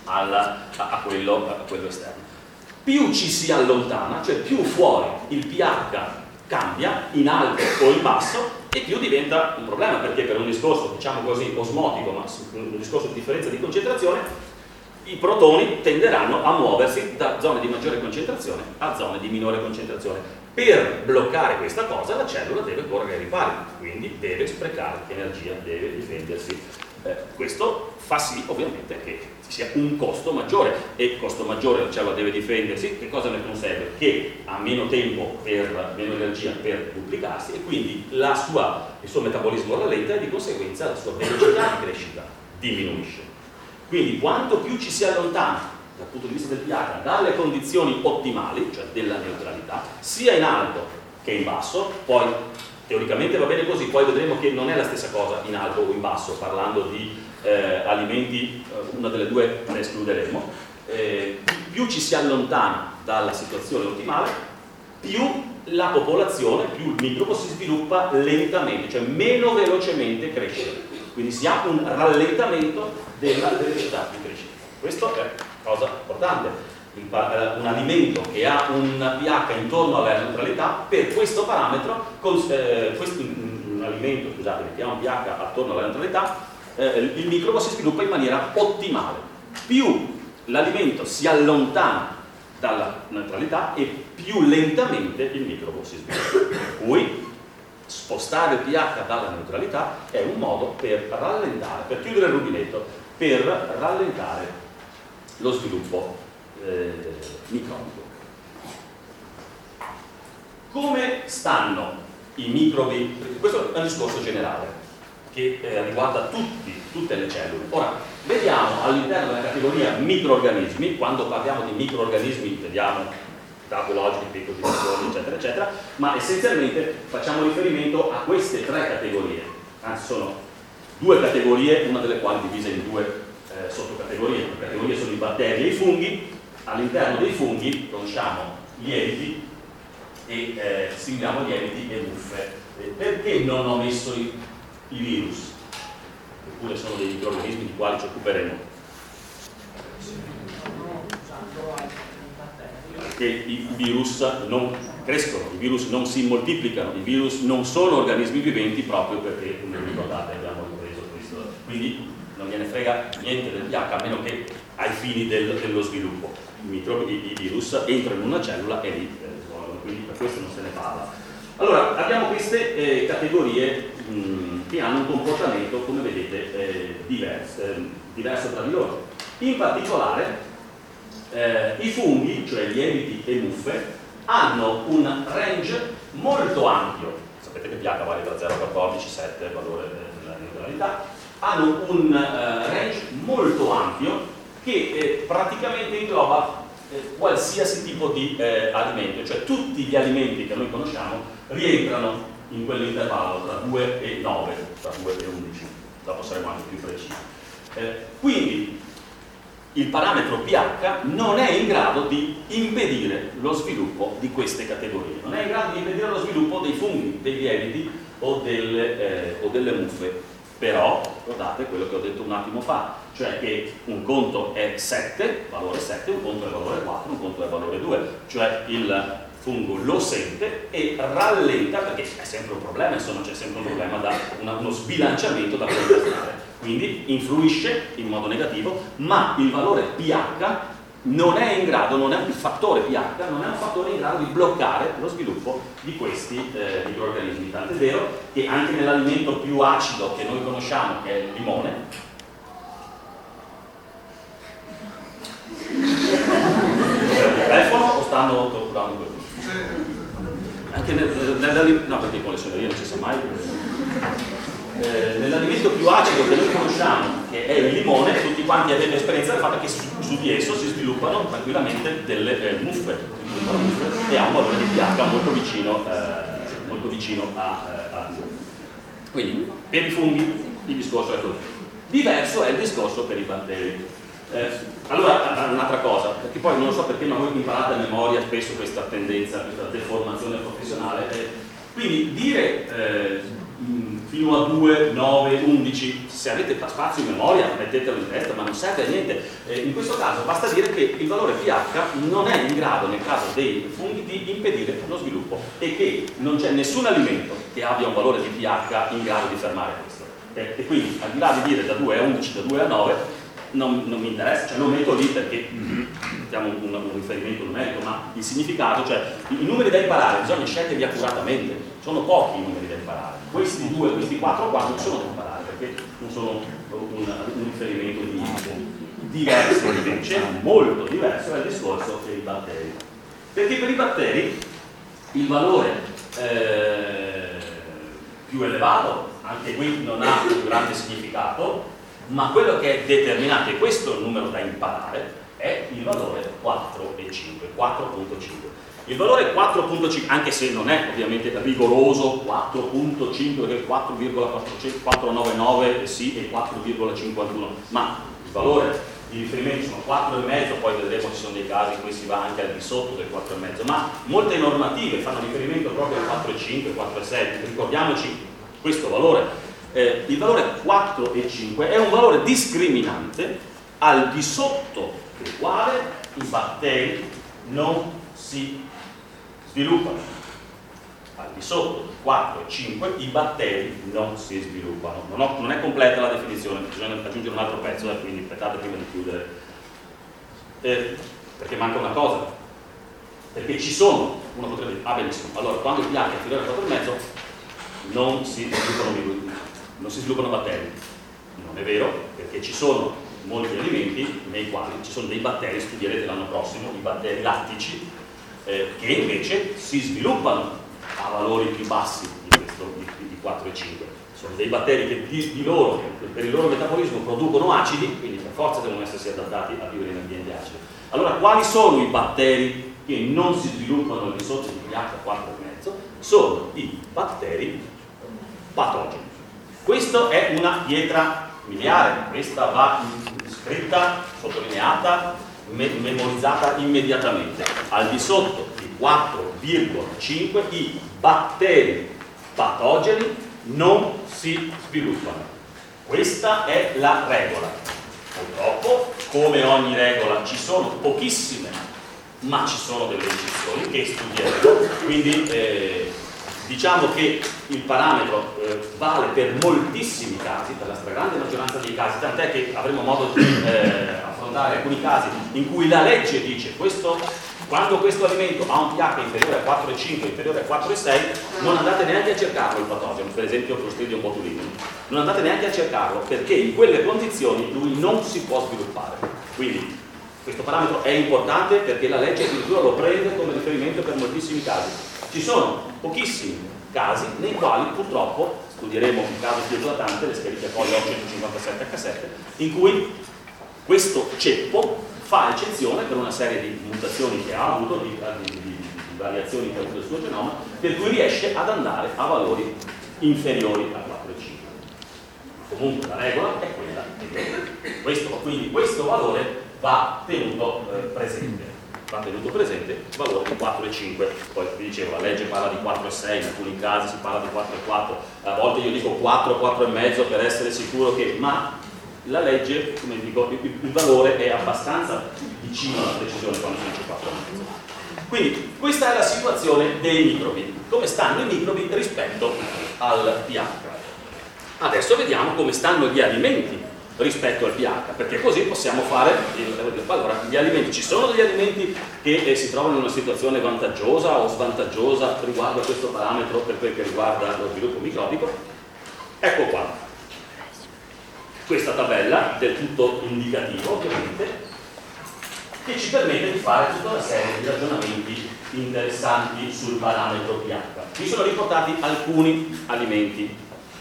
[SPEAKER 1] alla, a, a, quello, a quello esterno. Più ci si allontana, cioè più fuori il pH cambia in alto o in basso, e più diventa un problema, perché per un discorso, diciamo così, osmotico, ma un discorso di differenza di concentrazione, i protoni tenderanno a muoversi da zone di maggiore concentrazione a zone di minore concentrazione. Per bloccare questa cosa la cellula deve correre ai ripari, quindi deve sprecare energia, deve difendersi. Eh, questo fa sì ovviamente che ci sia un costo maggiore, e il costo maggiore la cellula deve difendersi. Che cosa ne consegue? Che ha meno tempo, per meno energia per duplicarsi, e quindi la sua, il suo metabolismo rallenta, e di conseguenza la sua velocità di crescita diminuisce. Quindi quanto più ci si allontana dal punto di vista del pH dalle condizioni ottimali, cioè della neutralità, sia in alto che in basso, poi teoricamente va bene così, poi vedremo che non è la stessa cosa in alto o in basso, parlando di eh, alimenti, eh, una delle due ne escluderemo, eh, più ci si allontana dalla situazione ottimale, più la popolazione, più il microbo si sviluppa lentamente, cioè meno velocemente cresce. Quindi si ha un rallentamento della velocità di crescita. Questo è cosa importante. Un alimento che ha un pH intorno alla neutralità, per questo parametro, eh, questo, un alimento scusate, che ha un pH attorno alla neutralità, eh, il microbo si sviluppa in maniera ottimale. Più l'alimento si allontana dalla neutralità, e più lentamente il microbo si sviluppa. Per cui spostare il pH dalla neutralità è un modo per rallentare, per chiudere il rubinetto, per rallentare lo sviluppo eh, microbico. Come stanno i microbi? Questo è un discorso generale che eh, riguarda tutti, tutte le cellule. Ora, vediamo all'interno della categoria microorganismi. Quando parliamo di microorganismi vediamo biologiche, piccoli, eccetera, eccetera, ma essenzialmente facciamo riferimento a queste tre categorie. Anzi, sono due categorie, una delle quali divisa in due eh, sottocategorie. Le categorie sono i batteri e i funghi. All'interno dei funghi conosciamo lieviti e eh, singliamo lieviti e muffe. Eh, perché non ho messo i, i virus? Eppure sono dei microorganismi di quali ci occuperemo. Perché i virus non crescono, i virus non si moltiplicano, i virus non sono organismi viventi, proprio perché, come ricordate, abbiamo ripreso questo. Quindi non gliene frega niente del pH, a meno che ai fini del, dello sviluppo. I, microbi, i virus entrano in una cellula e lì svolgono, quindi per questo non se ne parla. Allora, abbiamo queste eh, categorie mh, che hanno un comportamento, come vedete, eh, diverso, eh, diverso tra di loro. In particolare, Eh, i funghi, cioè lieviti e muffe, hanno un range molto ampio. Sapete che pH vale da zero a quattordici, sette è il valore della neutralità. Hanno un uh, range molto ampio che eh, praticamente ingloba eh, qualsiasi tipo di eh, alimento, cioè tutti gli alimenti che noi conosciamo rientrano in quell'intervallo tra due e nove, tra due e undici. Dopo saremo anche più precisi. Eh, quindi il parametro pH non è in grado di impedire lo sviluppo di queste categorie, non è in grado di impedire lo sviluppo dei funghi, dei lieviti o delle, eh, o delle muffe. Però, guardate quello che ho detto un attimo fa, cioè che un conto è sette, valore sette, un conto è valore quattro, un conto è valore due, cioè il fungo lo sente e rallenta, perché è sempre un problema, insomma c'è sempre un problema da una, uno sbilanciamento da contrastare. Quindi influisce in modo negativo, ma il valore pH non è in grado, non è un fattore pH, non è un fattore in grado di bloccare lo sviluppo di questi eh, microorganismi. Tant'è vero che anche nell'alimento più acido che noi conosciamo, che è il limone, il telefono o stanno torturando così? Anche nel, nel, no, perché con le suonerie non si sa mai. Eh, nell'alimento più acido che noi conosciamo, che è il limone, tutti quanti avete esperienza del fatto che su, su di esso si sviluppano tranquillamente delle eh, muffe, e ha un valore di pH molto vicino, eh, molto vicino a, eh, a due. Quindi per i funghi il discorso è così. Diverso è il discorso per i batteri. Eh, allora, un'altra cosa, perché poi non lo so perché, ma voi imparate a memoria spesso questa tendenza, questa deformazione professionale. Eh, quindi dire eh, fino a due, nove, undici, se avete spazio in memoria mettetelo in testa, ma non serve a niente. Eh, in questo caso basta dire che il valore pH non è in grado, nel caso dei funghi, di impedire lo sviluppo e che non c'è nessun alimento che abbia un valore di pH in grado di fermare questo. Eh, e quindi al di là di dire da due a undici, da due a nove, non, non mi interessa, cioè lo metto lì perché mettiamo un, un riferimento numerico, ma il significato, cioè i, i numeri da imparare bisogna sceglierli accuratamente, sono pochi i numeri da imparare, questi due, questi quattro qua non sono da imparare perché non sono un, un riferimento di diverso, invece molto diverso è il discorso per i batteri, perché per i batteri il valore eh, più elevato, anche qui non ha un grande significato, ma quello che è determinato, e questo è il numero da imparare, è il valore quattro e cinque, quattro virgola cinque. Il valore quattro virgola cinque, anche se non è ovviamente rigoroso, quattro virgola cinque, che è quattro virgola quattrocentonovantanove sì e quattro virgola cinquantuno, ma il valore di riferimento sono quattro virgola cinque, poi vedremo ci sono dei casi in cui si va anche al di sotto del quattro virgola cinque, ma molte normative fanno riferimento proprio al quattro virgola cinque, quattro virgola sei, ricordiamoci questo valore. Eh, il valore quattro virgola cinque è un valore discriminante al di sotto del quale i batteri non si sviluppano. Al di sotto del quattro virgola cinque i batteri non si sviluppano. Non, ho, non è completa la definizione, bisogna aggiungere un altro pezzo, eh, quindi aspettate prima di chiudere. Eh, perché manca una cosa. Perché ci sono, uno potrebbe dire, ah benissimo, allora quando il pH è inferiore a quattro virgola cinque non si sviluppano non si sviluppano batteri. Non è vero, perché ci sono molti alimenti nei quali ci sono dei batteri, studierete l'anno prossimo, i batteri lattici, eh, che invece si sviluppano a valori più bassi di, questo, di, di quattro virgola cinque. Sono dei batteri che di, di loro, per il loro metabolismo producono acidi, quindi per forza devono essersi adattati a vivere in ambienti acidi. Allora, quali sono i batteri che non si sviluppano al di sotto di pH quattro virgola cinque? Sono i batteri patogeni. Questa è una pietra miliare, questa va scritta, sottolineata, me memorizzata immediatamente. Al di sotto di quattro virgola cinque i batteri patogeni non si sviluppano. Questa è la regola. Purtroppo, come ogni regola, ci sono pochissime, ma ci sono delle eccezioni che studieremo, quindi eh, diciamo che il parametro eh, vale per moltissimi casi, per la stragrande maggioranza dei casi, tant'è che avremo modo di eh, affrontare alcuni casi in cui la legge dice questo, quando questo alimento ha un pH inferiore a quattro virgola cinque, inferiore a quattro virgola sei, non andate neanche a cercarlo il patogeno, per esempio Clostridium botulinum, non andate neanche a cercarlo perché in quelle condizioni lui non si può sviluppare. Quindi questo parametro è importante perché la legge addirittura lo prende come riferimento per moltissimi casi. Ci sono pochissimi casi nei quali purtroppo, studieremo un caso più eclatante, l'Escherichia coli ottocentocinquantasette acca sette, in cui questo ceppo fa eccezione per una serie di mutazioni che ha avuto, di, di, di, di variazioni che ha avuto il suo genoma, per cui riesce ad andare a valori inferiori a quattro virgola cinque. Comunque la regola è quella di questo, quindi questo valore va tenuto eh, presente. Va tenuto presente il valore di quattro virgola cinque, poi vi dicevo la legge parla di quattro virgola sei, in alcuni casi si parla di quattro virgola quattro, a volte io dico quattro, quattro virgola cinque per essere sicuro che, ma la legge, come dico, il, il valore è abbastanza vicino alla precisione quando si dice quattro virgola cinque. Quindi questa è la situazione dei microbi, come stanno i microbi rispetto al pH. Adesso vediamo come stanno gli alimenti rispetto al pH, perché così possiamo fare il, allora, gli alimenti. Ci sono degli alimenti che eh, si trovano in una situazione vantaggiosa o svantaggiosa riguardo a questo parametro per quel che riguarda lo sviluppo microbico? Ecco qua questa tabella, del tutto indicativo ovviamente, che ci permette di fare tutta una serie di ragionamenti interessanti sul parametro pH. Qui sono riportati alcuni alimenti.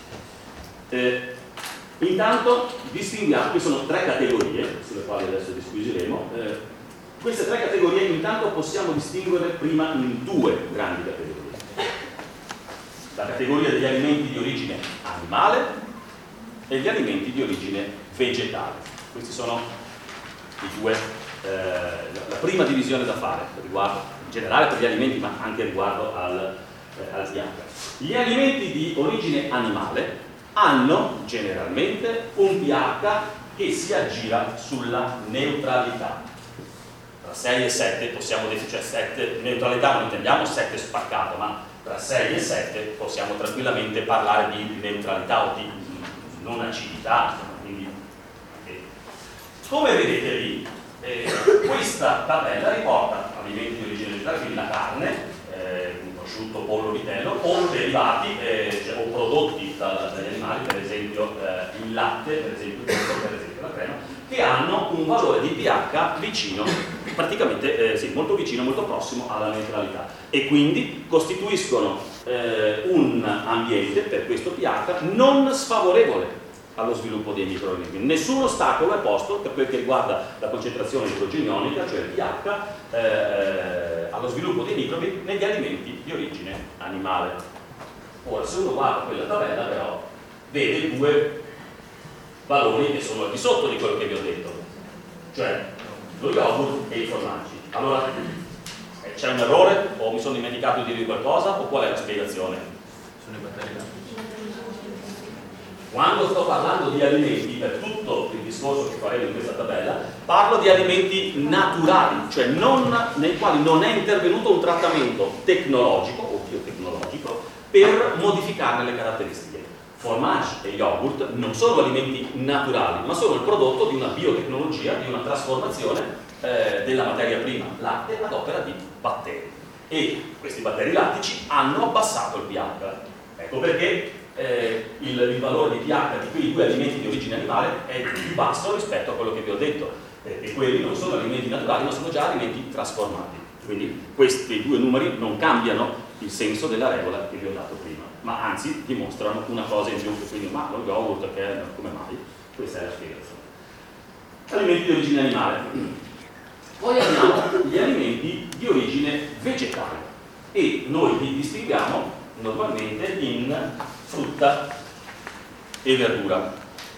[SPEAKER 1] Eh, Intanto distinguiamo, qui sono tre categorie sulle quali adesso disquisiremo. Eh, queste tre categorie intanto possiamo distinguere prima in due grandi categorie. La categoria degli alimenti di origine animale e gli alimenti di origine vegetale. Questi sono i due, eh, la prima divisione da fare riguardo in generale per gli alimenti, ma anche riguardo al, eh, al pH. Gli alimenti di origine animale hanno generalmente un pH che si aggira sulla neutralità. Tra sei e sette possiamo dire, cioè sette, neutralità non intendiamo sette spaccato, ma tra sei e sette possiamo tranquillamente parlare di neutralità o di non acidità. Quindi, eh. Come vedete lì, eh, questa tabella riporta alimenti di origine vegetale, quindi la carne, eh, prosciutto, pollo, vitello, o derivati eh, cioè, o prodotti da, dagli animali, per esempio eh, il latte, per esempio, per esempio la crema, che hanno un valore di pH vicino, praticamente eh, sì, molto vicino, molto prossimo alla neutralità, e quindi costituiscono eh, un ambiente per questo pH non sfavorevole allo sviluppo dei microrganismi. Nessun ostacolo è posto per quel che riguarda la concentrazione idrogenionica, cioè il pH, eh, allo sviluppo dei microbi negli alimenti di origine animale. Ora, se uno guarda quella tabella, però, vede due valori che sono al di sotto di quello che vi ho detto, cioè lo yogurt e i formaggi. Allora, eh, c'è un errore o mi sono dimenticato di dirvi qualcosa o qual è la spiegazione?
[SPEAKER 4] Sono i batteri lattici.
[SPEAKER 1] Quando sto parlando di alimenti, per tutto il discorso che faremo in questa tabella, parlo di alimenti naturali, cioè non, nei quali non è intervenuto un trattamento tecnologico o biotecnologico per modificarne le caratteristiche. Formaggi e yogurt non sono alimenti naturali, ma sono il prodotto di una biotecnologia, di una trasformazione eh, della materia prima, latte, ad opera di batteri. E questi batteri lattici hanno abbassato il pH. Ecco perché eh, il, il valore di pH di quei due alimenti di origine animale è più basso rispetto a quello che vi ho detto, eh, e quelli non sono alimenti naturali, ma sono già alimenti trasformati. Quindi questi due numeri non cambiano il senso della regola che vi ho dato prima, ma anzi dimostrano una cosa in più, quindi ma lo yogurt che è, come mai? Questa è la spiegazione. Alimenti di origine animale. Poi abbiamo gli alimenti di origine vegetale e noi li distinguiamo normalmente in frutta e verdura.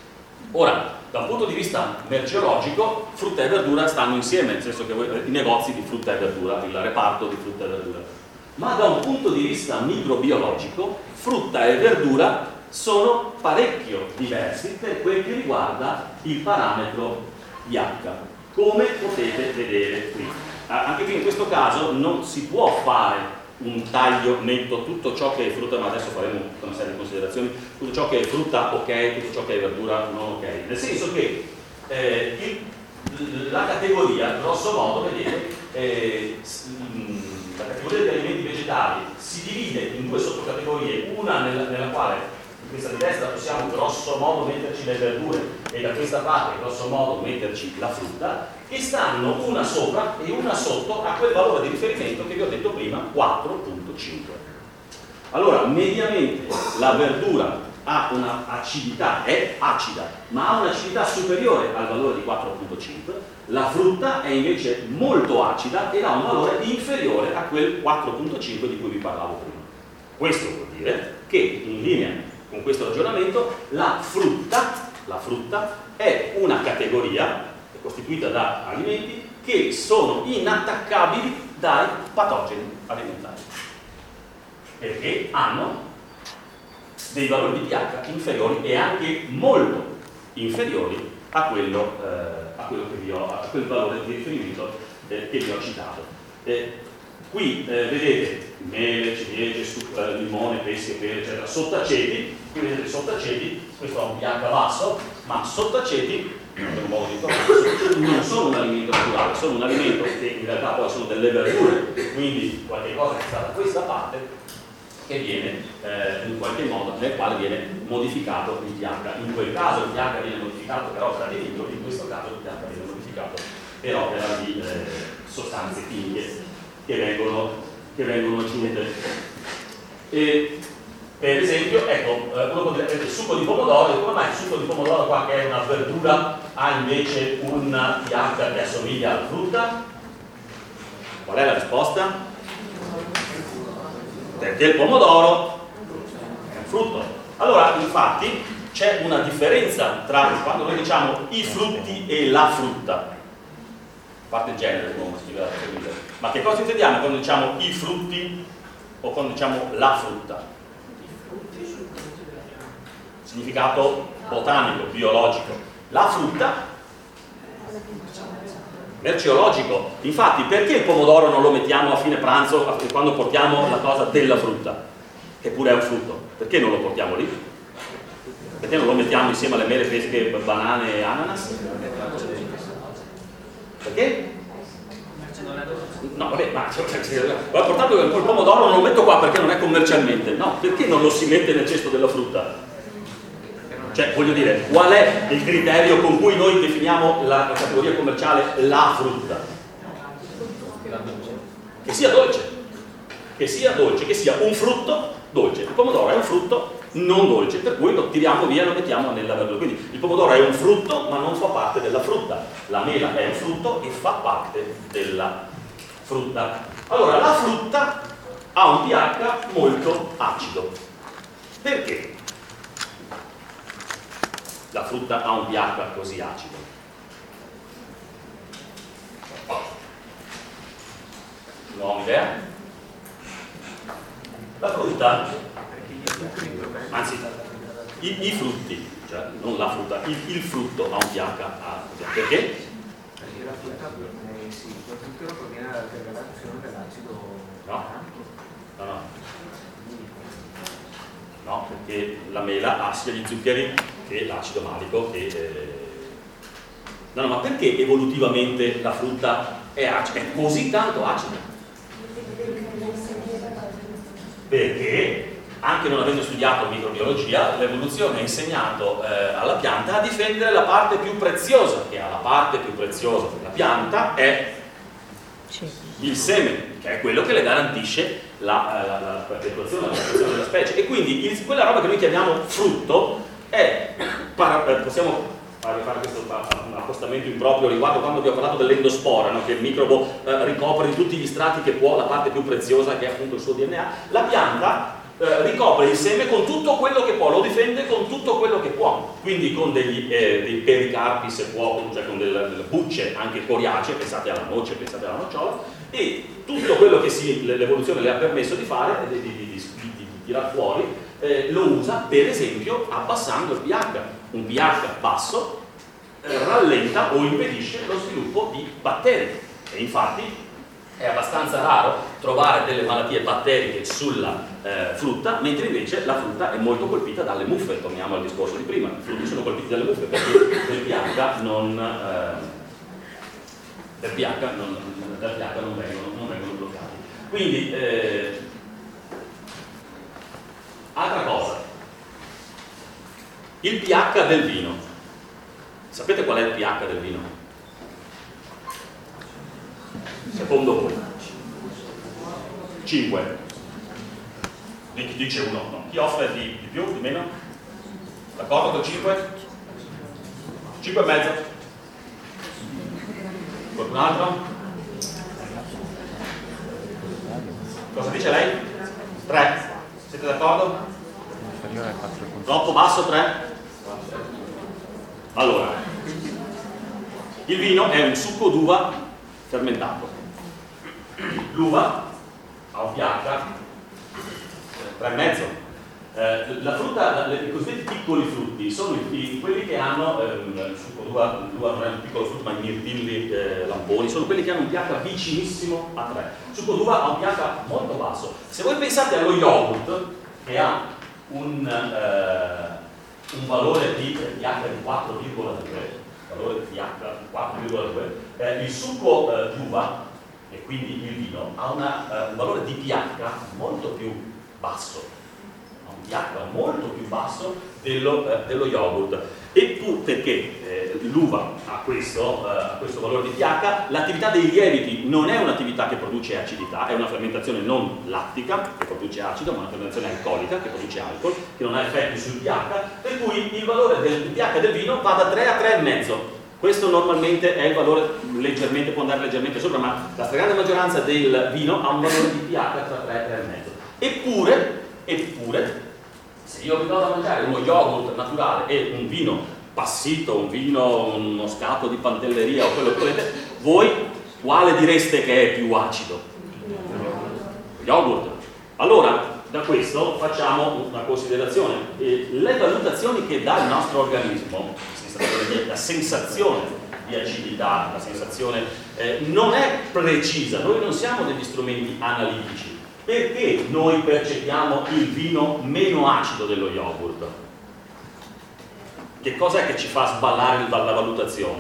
[SPEAKER 1] Ora, da un punto di vista merceologico, frutta e verdura stanno insieme, nel senso che i negozi di frutta e verdura, il reparto di frutta e verdura. Ma da un punto di vista microbiologico, frutta e verdura sono parecchio diversi per quel che riguarda il parametro pH, come potete vedere qui. Anche qui in questo caso non si può fare un taglio netto, tutto ciò che è frutta, ma adesso faremo una serie di considerazioni, tutto ciò che è frutta ok, tutto ciò che è verdura non ok, nel senso che eh, il, la categoria, grosso modo, vedete, eh, la categoria degli alimenti vegetali si divide in due sottocategorie, una nella, nella quale in questa di destra possiamo grosso modo metterci le verdure e da questa parte grosso modo metterci la frutta, che stanno una sopra e una sotto a quel valore di riferimento che vi ho detto prima, quattro virgola cinque. Allora, mediamente la verdura ha una acidità, è acida, ma ha un'acidità superiore al valore di quattro virgola cinque, la frutta è invece molto acida ed ha un valore inferiore a quel quattro virgola cinque di cui vi parlavo prima. Questo vuol dire che, in linea con questo ragionamento, la frutta, la frutta è una categoria costituita da alimenti che sono inattaccabili dai patogeni alimentari, perché hanno dei valori di pH inferiori e anche molto inferiori a quello, eh, a quello che vi ho, a quel valore di riferimento eh, che vi ho citato. Eh, qui eh, vedete mele, ciliegie, eh, limone, pesche, pere, eccetera, sottaceti. Qui vedete sottaceti, questo ha un pH basso, ma sottaceti non sono un alimento naturale, sono un alimento che in realtà poi sono delle verdure, quindi qualche cosa che sta da questa parte che viene eh, in qualche modo, nel quale viene modificato il pH. In quel caso il pH viene modificato per opera di vincoli, in questo caso il pH viene modificato per opera di eh, sostanze chimiche che vengono, che vengono aggiunte. E, per esempio, ecco, uno potrebbe dire il succo di pomodoro, come mai il succo di pomodoro qua, che è una verdura, ha invece un pH che assomiglia alla frutta? Qual è la risposta? Perché il pomodoro è un frutto. Allora, infatti, c'è una differenza tra quando noi diciamo i frutti e la frutta, a parte il genere, come si deve, ma che cosa intendiamo quando diciamo i frutti o quando diciamo la frutta? Significato botanico, biologico. La frutta, merceologico. Infatti, perché il pomodoro non lo mettiamo a fine pranzo quando portiamo la cosa della frutta, che pure è un frutto? Perché non lo portiamo lì? Perché non lo mettiamo insieme alle mele, pesche, banane e ananas? Perché? No, vabbè, ma ho portato il pomodoro, non lo metto qua perché non è commercialmente. No, perché non lo si mette nel cesto della frutta? Cioè, voglio dire, qual è il criterio con cui noi definiamo la categoria commerciale la frutta? Che sia dolce, che sia dolce, che sia un frutto dolce. Il pomodoro è un frutto non dolce, per cui lo tiriamo via e lo mettiamo nella verdura. Quindi il pomodoro è un frutto, ma non fa parte della frutta. La mela è un frutto e fa parte della frutta. Allora, la frutta ha un pH molto acido. Perché la frutta ha un pH così acido? Non ho un'idea? La frutta, anzi, i, i frutti, cioè non la frutta, il, il frutto ha un pH acido. Perché?
[SPEAKER 2] Perché la frutta eh, sì, lo zucchero proviene dalla degradazione dell'acido.
[SPEAKER 1] No, no, no. No, perché la mela ha sia gli zuccheri che l'acido malico che... Eh... No, no, ma perché evolutivamente la frutta è acida? È così tanto acida? Perché, anche non avendo studiato microbiologia, l'evoluzione ha insegnato eh, alla pianta a difendere la parte più preziosa, che ha la parte più preziosa della pianta è il seme, che è quello che le garantisce la, la, la perpetuazione, la perpetuazione della specie. E quindi il, quella roba che noi chiamiamo frutto è, para, possiamo fare, fare questo un accostamento improprio riguardo quando vi ho parlato dell'endospora, no? Che il microbo eh, ricopre di tutti gli strati che può la parte più preziosa, che è appunto il suo D N A. La pianta eh, ricopre il seme con tutto quello che può, lo difende con tutto quello che può, quindi con degli, eh, dei pericarpi se può, cioè con delle, delle bucce anche coriacee, pensate alla noce, pensate alla nocciola, e tutto quello che si, l'evoluzione le ha permesso di fare, di, di, di, di, di, di tirar fuori, eh, lo usa per esempio abbassando il pH. Un pH basso eh, rallenta o impedisce lo sviluppo di batteri, e infatti è abbastanza raro trovare delle malattie batteriche sulla eh, frutta, mentre invece la frutta è molto colpita dalle muffe. Torniamo al discorso di prima, i frutti sono colpiti dalle muffe perché del pH non, eh, del pH non, del pH non, vengono, non vengono bloccati. Quindi eh, altra cosa, il pH del vino. Sapete qual è il pH del vino? Secondo voi? cinque. Chi dice uno? No. Chi offre di, di più, di meno? D'accordo con cinque? cinque e mezzo? Qualcun altro? Cosa dice lei? tre. Siete d'accordo? Troppo basso tre? Allora, il vino è un succo d'uva fermentato. L'uva ha un pH tre e mezzo. Eh, la frutta, i cosiddetti piccoli frutti sono i, quelli che hanno ehm, il succo d'uva, l'uva non è un piccolo frutto, ma i mirtilli, eh, lamponi, sono quelli che hanno un pH vicinissimo a tre. Il succo d'uva ha un pH molto basso. Se voi pensate allo yogurt, che ha un, eh, un valore di pH di quattro virgola due, valore di pH quattro virgola due, eh, il succo eh, d'uva e quindi il vino ha una, uh, un valore di pH molto più basso, ha un pH molto più basso dello, uh, dello yogurt. Eppure perché eh, l'uva ha questo, uh, ha questo valore di pH, l'attività dei lieviti non è un'attività che produce acidità, è una fermentazione non lattica che produce acido, ma una fermentazione alcolica che produce alcol, che non ha effetti sul pH, per cui il valore del pH del vino va da tre a tre e mezzo. Questo normalmente è il valore, leggermente, può andare leggermente sopra, ma la stragrande maggioranza del vino ha un valore di pH tra tre e tre e mezzo. Eppure, eppure, se io vi do da mangiare uno yogurt naturale e un vino passito, un vino, uno scatto di pantelleria o quello che volete, voi quale direste che è più acido? Yogurt. Allora, da questo facciamo una considerazione. Eh, le valutazioni che dà il nostro organismo, la sensazione di acidità, la sensazione eh, non è precisa, noi non siamo degli strumenti analitici. Perché noi percepiamo il vino meno acido dello yogurt? Che cosa è che ci fa sballare la valutazione?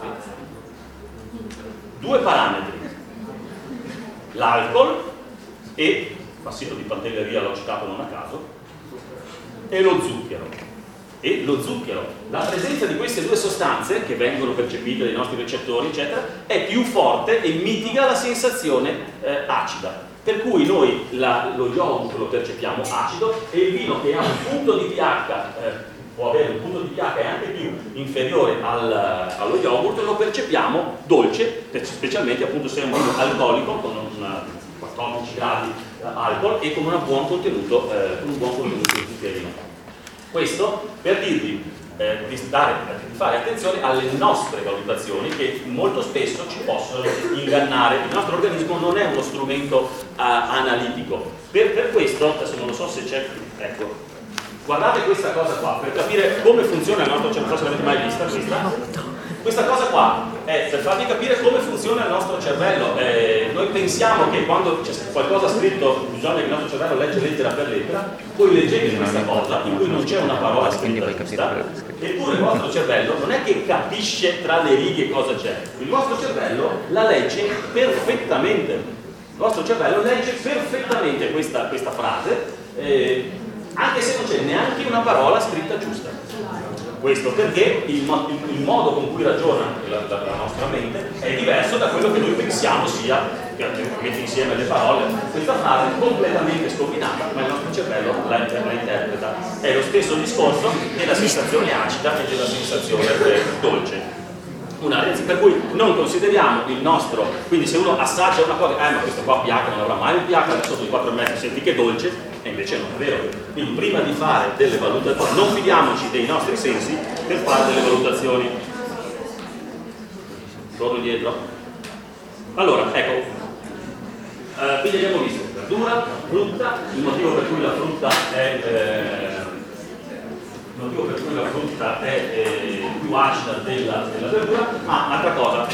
[SPEAKER 1] Due parametri: l'alcol e, passito di pantelleria l'ho citato non a caso, e lo zucchero. E lo zucchero, la presenza di queste due sostanze che vengono percepite dai nostri recettori eccetera è più forte e mitiga la sensazione eh, acida, per cui noi la, lo yogurt lo percepiamo acido e il vino che ha un punto di pH eh, può avere un punto di pH e anche più inferiore al, allo yogurt lo percepiamo dolce, specialmente appunto se è un vino alcolico con una quattordici gradi eh, alcol e con, una buon contenuto, eh, con un buon contenuto di zuccherino. Questo per dirvi eh, di, stare, di fare attenzione alle nostre valutazioni che molto spesso ci possono ingannare. Il nostro organismo non è uno strumento uh, analitico. Per, per questo, adesso non lo so se c'è, ecco, guardate questa cosa qua, per capire come funziona il nostro cervello, non so se l'avete mai vista questa. Questa cosa qua è per farvi capire come funziona il nostro cervello. Eh, noi pensiamo che quando c'è qualcosa scritto bisogna che il nostro cervello legge lettera per lettera, voi leggete questa cosa in cui non c'è una parola scritta giusta, eppure il vostro cervello non è che capisce tra le righe cosa c'è, il vostro cervello la legge perfettamente. Il vostro cervello legge perfettamente questa, questa frase, eh, anche se non c'è neanche una parola scritta giusta. Questo perché il, mo il, il modo con cui ragiona la, la, la nostra mente è diverso da quello che noi pensiamo sia, che mette insieme le parole. Questa frase è completamente scombinata, ma il nostro cervello la, la interpreta. È lo stesso discorso della sensazione acida e della sensazione dolce. Una, per cui non consideriamo il nostro, quindi se uno assaggia una cosa, eh ma questo qua pH non avrà mai un pH sotto i quattro e mezzo, senti che dolce, e invece non è vero. Quindi prima di fare delle valutazioni, non fidiamoci dei nostri sensi per fare delle valutazioni. Torno indietro. Allora, ecco, uh, quindi abbiamo visto verdura, frutta, il motivo per cui la frutta è... Eh, il motivo per cui la frutta è eh, più acida della, della verdura, ma altra cosa,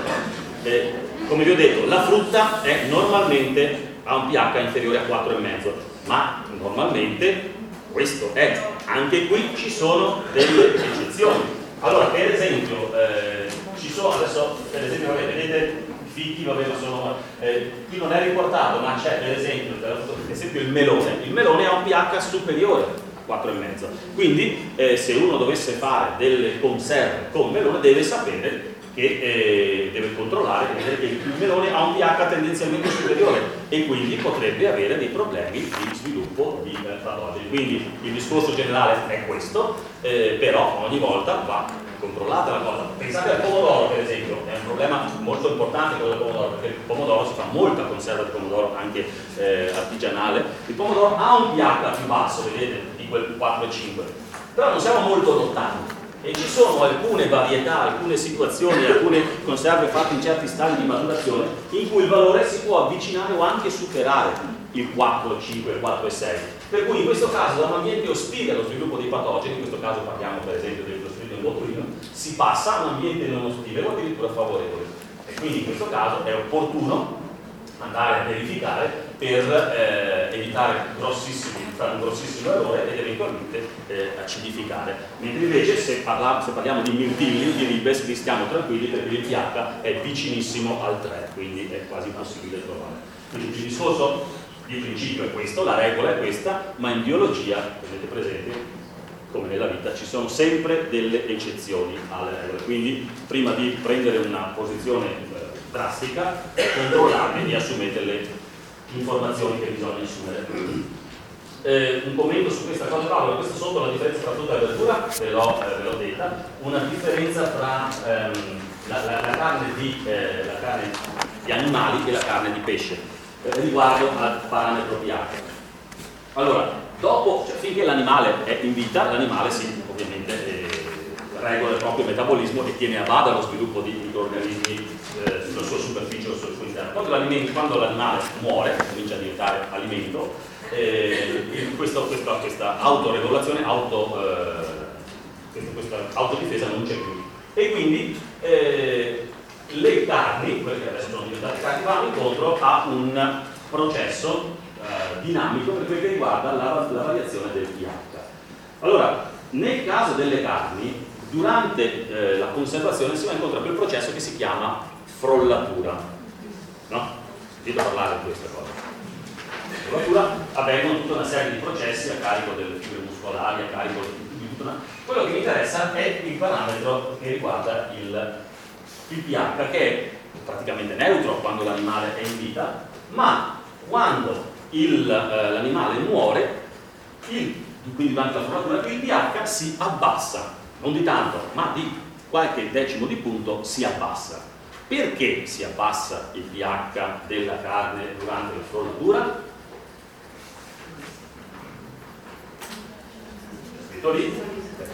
[SPEAKER 1] eh, come vi ho detto, la frutta è normalmente ha un pH inferiore a quattro e mezzo, ma normalmente questo è, anche qui ci sono delle eccezioni. Allora, per esempio, eh, ci sono, adesso per esempio, vedete i fichi, vabbè, ma sono, eh, qui non è riportato, ma c'è per esempio, per esempio il melone, il melone ha un pH superiore quattro e mezzo, quindi eh, se uno dovesse fare delle conserve con melone deve sapere che eh, deve controllare che il melone ha un pH tendenzialmente superiore e quindi potrebbe avere dei problemi di sviluppo di eh, patogeni. Quindi il discorso generale è questo, eh, però ogni volta va controllata la cosa. Pensate al pomodoro, per esempio, è un problema molto importante quello del pomodoro, perché il pomodoro si fa molta conserva di pomodoro anche eh, artigianale. Il pomodoro ha un pH più basso, vedete, di quel quattro e cinque, però non siamo molto lontani e ci sono alcune varietà, alcune situazioni, alcune conserve fatte in certi stadi di maturazione in cui il valore si può avvicinare o anche superare il quattro, cinque, quattro e sei, per cui in questo caso da un ambiente ostile allo sviluppo dei patogeni, in questo caso parliamo per esempio del Clostridium botulinum, si passa a un ambiente non ostile o addirittura favorevole, e quindi in questo caso è opportuno andare a verificare per eh, evitare grossissimi, un grossissimo errore ed eventualmente eh, acidificare. Mentre invece se, parla, se parliamo di mirtilli, di ribes, li stiamo tranquilli perché il pH è vicinissimo al tre, quindi è quasi impossibile trovare. Quindi il discorso di principio è questo, la regola è questa, ma in biologia, tenete presente, come nella vita, ci sono sempre delle eccezioni alle regole. Quindi prima di prendere una posizione eh, drastica, controllate e assumete le informazioni che bisogna assumere. Eh, un commento su questa cosa qua, allora, questo sotto la differenza tra frutta e verdura, ve l'ho eh, detta, una differenza tra ehm, la, la, la, carne di, eh, la carne di animali e la carne di pesce, eh, riguardo al parametro pH. Allora, dopo, cioè, finché l'animale è in vita, l'animale sì, ovviamente eh, regola il proprio metabolismo e tiene a bada lo sviluppo di microrganismi eh, sulla sua superficie o sul suo interno. Quando l'animale muore, comincia a diventare alimento, eh, questo, questa, questa autoregolazione, auto, eh, questa autodifesa non c'è più. E quindi eh, le carni, quelle che adesso sono diventate carni, vanno incontro a un processo eh, dinamico per quel che riguarda la, la variazione del pH. Allora, nel caso delle carni, durante eh, la conservazione si va incontro a quel processo che si chiama frollatura. No? Sentite parlare di questa cosa. Frollatura avvengono tutta una serie di processi a carico delle fibre muscolari, a carico di tutta una... Quello che mi interessa è il parametro che riguarda il, il pH, che è praticamente neutro quando l'animale è in vita, ma quando il, eh, l'animale muore, il, quindi durante la frollatura, il pH si abbassa, non di tanto, ma di qualche decimo di punto si abbassa. Perché si abbassa il pH della carne durante la frollatura? Scritto lì.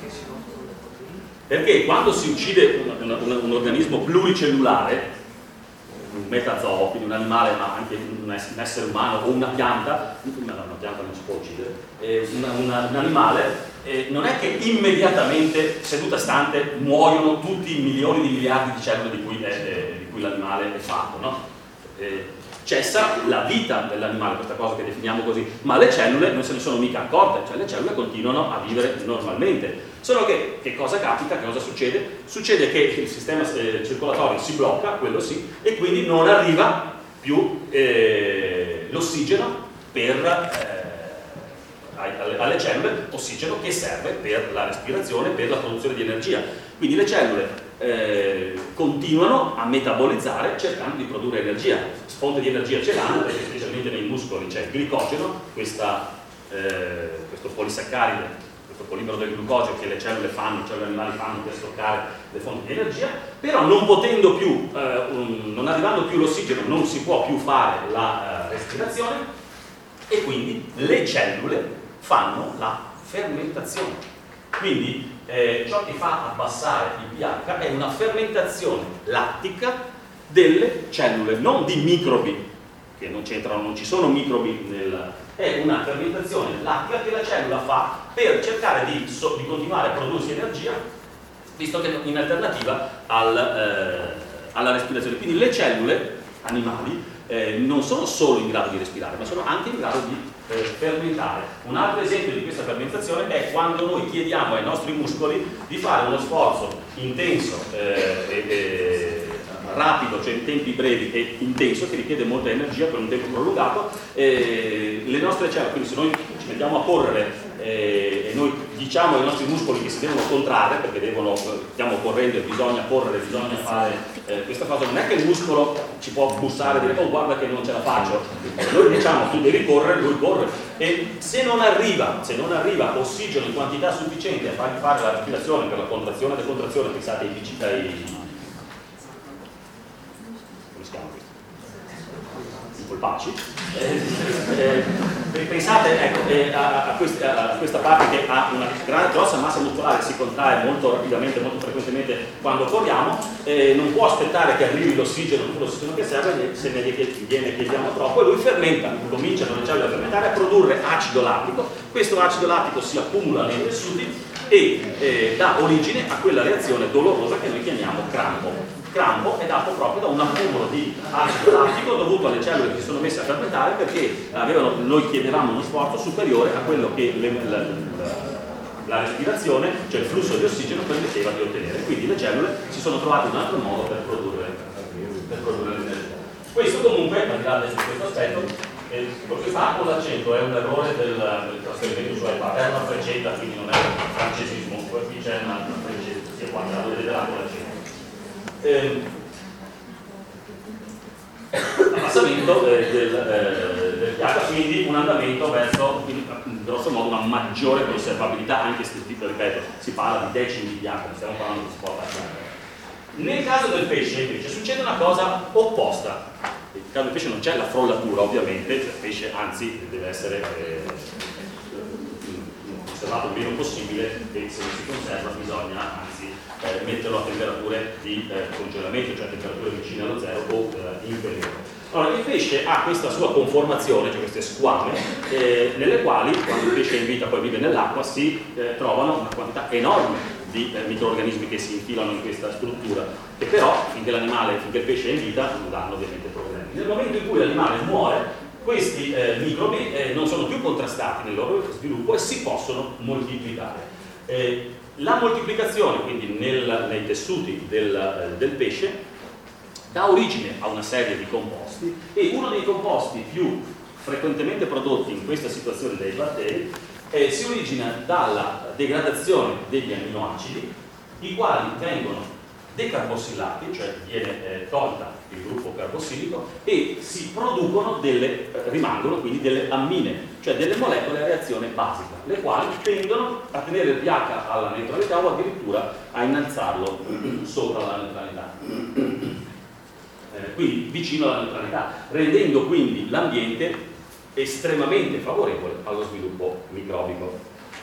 [SPEAKER 1] Perché quando si uccide un, un, un organismo pluricellulare, un metazoo, quindi un animale, ma anche un essere umano o una pianta, una pianta non si può uccidere, eh, una, una, un animale, eh, non è che immediatamente, seduta stante, muoiono tutti i milioni di miliardi di cellule di cui, eh, di cui l'animale è fatto, no? Eh, cessa la vita dell'animale, questa cosa che definiamo così, ma le cellule non se ne sono mica accorte, cioè le cellule continuano a vivere normalmente. Solo che, che cosa capita, che cosa succede? Succede che il sistema eh, circolatorio si blocca, quello sì, e quindi non arriva più eh, l'ossigeno per, eh, alle, alle cellule, ossigeno che serve per la respirazione, per la produzione di energia. Quindi le cellule eh, continuano a metabolizzare cercando di produrre energia. Fonte di energia ce l'hanno, perché specialmente nei muscoli c'è il glicogeno, questa, eh, questo polisaccaride, questo polimero del glucosio che le cellule fanno, le cellule animali fanno per stoccare le fonti di energia, però non potendo più, eh, un, non arrivando più l'ossigeno, non si può più fare la eh, respirazione, e quindi le cellule fanno la fermentazione. Quindi eh, ciò che fa abbassare il pH è una fermentazione lattica delle cellule, non di microbi, che non c'entrano, non ci sono microbi nel... è una fermentazione lattica che la cellula fa per cercare di, so, di continuare a prodursi energia, visto che in alternativa al, eh, alla respirazione. Quindi le cellule animali eh, non sono solo in grado di respirare, ma sono anche in grado di eh, fermentare. Un altro esempio di questa fermentazione è quando noi chiediamo ai nostri muscoli di fare uno sforzo intenso eh, e, e rapido, cioè in tempi brevi e intenso, che richiede molta energia per un tempo prolungato. Eh, le nostre cellule, quindi se noi ci mettiamo a correre eh, e noi diciamo ai nostri muscoli che si devono contrarre, perché devono, stiamo correndo e bisogna correre, bisogna fare eh, questa cosa, non è che il muscolo ci può bussare e dire oh guarda che non ce la faccio, noi diciamo tu devi correre, lui corre, e se non arriva, se non arriva ossigeno in quantità sufficiente a fargli fare la respirazione per la contrazione e decontrazione, pensate ai ai polpacci, eh, eh, pensate ecco, eh, a, a, questi, a questa parte che ha una gran, grossa massa muscolare, si contrae molto rapidamente, molto frequentemente quando corriamo, eh, non può aspettare che arrivi l'ossigeno, tutto l'ossigeno che serve, se ne viene chiediamo troppo, e lui fermenta, cominciano le cellule a fermentare, a produrre acido lattico. Questo acido lattico si accumula nei tessuti e eh, dà origine a quella reazione dolorosa che noi chiamiamo crampo. Crampo è dato proprio da un accumulo di acido lattico dovuto alle cellule che si sono messe a fermentare, perché avevano, noi chiedevamo uno sforzo superiore a quello che le, la, la, la respirazione, cioè il flusso di ossigeno, permetteva di ottenere. Quindi le cellule si sono trovate un altro modo per produrre, per produrre l'energia. Questo comunque, al di là di questo aspetto, eh, quello che fa con l'accento è un errore del, del trasferimento su iPad, è una freccetta, quindi non è un francesismo, qui c'è una freccetta, sia qua, la vedete là con l'accento. Eh, abbassamento eh, del, eh, del pH, quindi un andamento verso, quindi, grosso modo, una maggiore conservabilità, anche se, ripeto, si parla di decimi di pH, non stiamo parlando di sport. Nel caso del pesce invece succede una cosa opposta. Nel caso del pesce non c'è la frollatura, ovviamente, il pesce anzi deve essere eh, conservato il meno possibile, e se non si conserva bisogna anzi eh, metterlo a temperature di eh, congelamento, cioè a temperature vicine allo zero o eh, inferiori. Allora, il pesce ha questa sua conformazione, cioè queste squame, eh, nelle quali, quando il pesce è in vita poi vive nell'acqua, si eh, trovano una quantità enorme di eh, microrganismi che si infilano in questa struttura, che però, finché l'animale, finché il pesce è in vita, non danno ovviamente problemi. Nel momento in cui l'animale muore, questi eh, microbi eh, non sono più contrastati nel loro sviluppo e si possono moltiplicare. Eh, la moltiplicazione, quindi nel, nei tessuti del, eh, del pesce, dà origine a una serie di composti, e uno dei composti più frequentemente prodotti in questa situazione dai batteri eh, si origina dalla degradazione degli amminoacidi, i quali vengono decarbossilati, cioè viene eh, tolta il gruppo carbossilico, e si producono delle, eh, rimangono quindi delle ammine, cioè delle molecole a reazione basica, le quali tendono a tenere il pH alla neutralità o addirittura a innalzarlo sopra la neutralità. Eh, quindi vicino alla neutralità, rendendo quindi l'ambiente estremamente favorevole allo sviluppo microbico,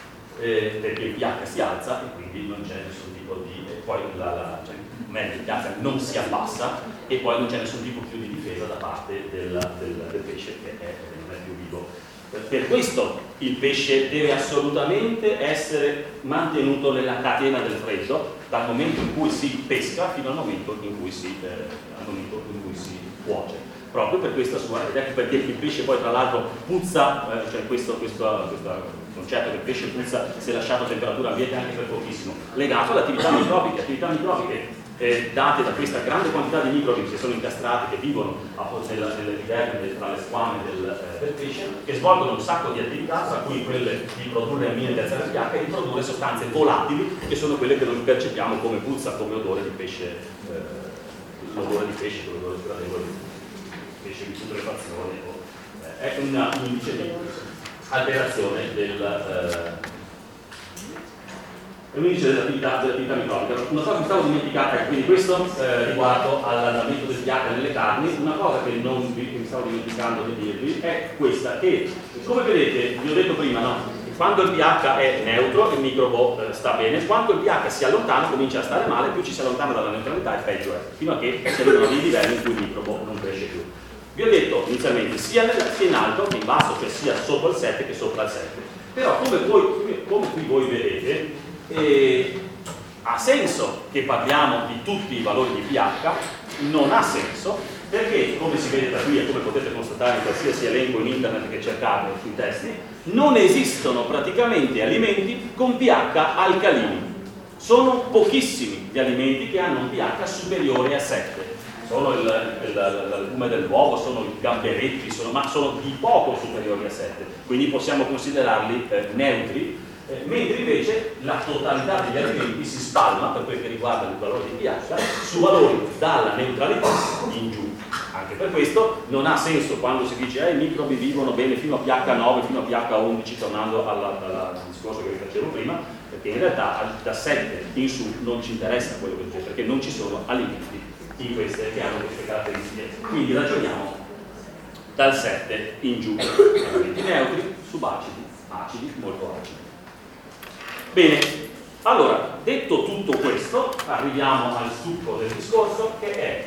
[SPEAKER 1] eh, perché il pH si alza e quindi non c'è nessun tipo di eh, poi la, la, cioè, il pH non si abbassa e poi non c'è nessun tipo più di difesa da parte del, del, del pesce che è, non è più vivo. Per questo il pesce deve assolutamente essere mantenuto nella catena del freddo dal momento in cui si pesca fino al momento in cui si, eh, al momento in cui si cuoce, proprio per questa sua, ed ecco perché il pesce poi tra l'altro puzza, eh, cioè questo, questo, questo concetto che il pesce puzza se lasciato a temperatura ambiente anche per pochissimo, legato alle attività microbiche, attività microbiche Eh, date da questa grande quantità di microbi che sono incastrati, che vivono nell'epidermide tra le squame del, eh, del pesce, che svolgono un sacco di attività, tra cui quelle di produrre ammine di alzare il pH e di produrre sostanze volatili, che sono quelle che noi percepiamo come puzza, come odore di pesce, eh, l'odore di pesce, l'odore sgradevole di pesce di putrefazione. Eh, è una, un indice di alterazione del eh, è un indice dell'attività dell'attività microbica. Una cosa che mi stavo dimenticando, quindi questo eh, riguardo all'andamento del pH nelle carni, una cosa che, non vi, che mi stavo dimenticando di dirvi è questa, che come vedete, vi ho detto prima, no? Quando il pH è neutro il microbo eh, sta bene, quando il pH si allontana comincia a stare male, più ci si allontana dalla neutralità e peggio è, fino a che si arrivano a dei livelli in cui il microbo non cresce più. Vi ho detto inizialmente sia, nel, sia in alto che in basso, cioè sia sopra il sette che sopra il sette, però come, voi, come qui voi vedete, E ha senso che parliamo di tutti i valori di pH? Non ha senso, perché come si vede da qui e come potete constatare in qualsiasi elenco in internet che cercate sui testi, non esistono praticamente alimenti con pH alcalini. Sono pochissimi gli alimenti che hanno un pH superiore a sette. Sono il, il, l'albume dell'uovo, sono i gamberetti, sono, ma sono di poco superiori a sette, quindi possiamo considerarli eh, neutri. Eh, mentre invece la totalità degli alimenti si spalma, per quel che riguarda il valore di pH, su valori dalla neutralità in giù. Anche per questo non ha senso quando si dice che eh, i microbi vivono bene fino a pH nove, fino a pH undici, tornando alla, alla, al discorso che vi facevo prima, perché in realtà da sette in su non ci interessa quello che dice, perché non ci sono alimenti in queste, che hanno queste caratteristiche. Quindi ragioniamo dal sette in giù, alimenti neutri, subacidi, acidi, molto acidi. Bene, allora, detto tutto questo, arriviamo al succo del discorso, che è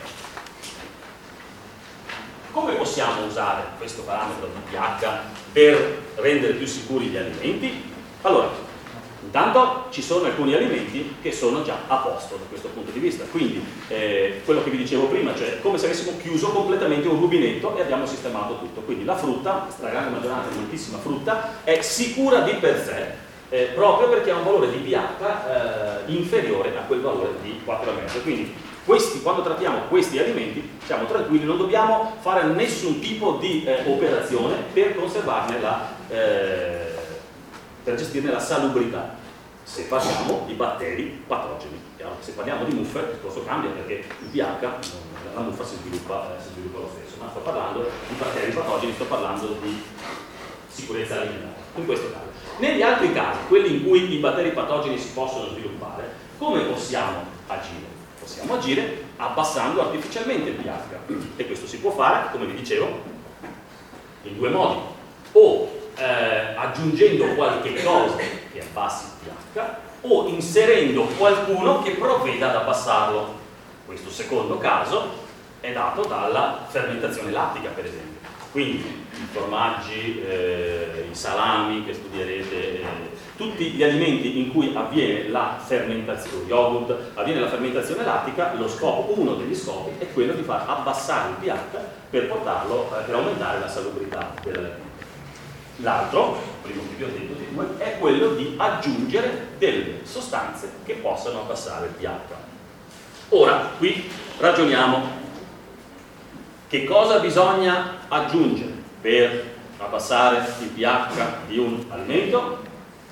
[SPEAKER 1] come possiamo usare questo parametro di pH per rendere più sicuri gli alimenti? Allora, intanto ci sono alcuni alimenti che sono già a posto da questo punto di vista, quindi eh, quello che vi dicevo prima, cioè come se avessimo chiuso completamente un rubinetto e abbiamo sistemato tutto. Quindi la frutta, la grande maggioranza, moltissima frutta, è sicura di per sé, Eh, proprio perché ha un valore di pH eh, inferiore a quel valore di quattro virgola cinque. Quindi questi, quando trattiamo questi alimenti siamo tranquilli, non dobbiamo fare nessun tipo di eh, operazione per conservarne la, eh, per gestirne la salubrità, se parliamo di batteri patogeni. Chiaro? Se parliamo di muffe il discorso cambia, perché il pH, la muffa si sviluppa, eh, si sviluppa lo stesso, ma sto parlando di batteri patogeni, sto parlando di sicurezza alimentare in questo caso. Negli altri casi, quelli in cui i batteri patogeni si possono sviluppare, come possiamo agire? Possiamo agire abbassando artificialmente il pH, e questo si può fare, come vi dicevo, in due modi: o eh, aggiungendo qualche cosa che abbassi il pH, o inserendo qualcuno che provveda ad abbassarlo. Questo secondo caso è dato dalla fermentazione lattica, per esempio. Quindi i formaggi, eh, i salami che studierete, eh, tutti gli alimenti in cui avviene la fermentazione, yogurt, avviene la fermentazione lattica, lo scopo, uno degli scopi è quello di far abbassare il pH per portarlo, eh, per aumentare la salubrità dell'alimento. L'altro, primo che vi ho detto di due, è quello di aggiungere delle sostanze che possano abbassare il pH. Ora, qui ragioniamo. Che cosa bisogna aggiungere per abbassare il pH di un alimento?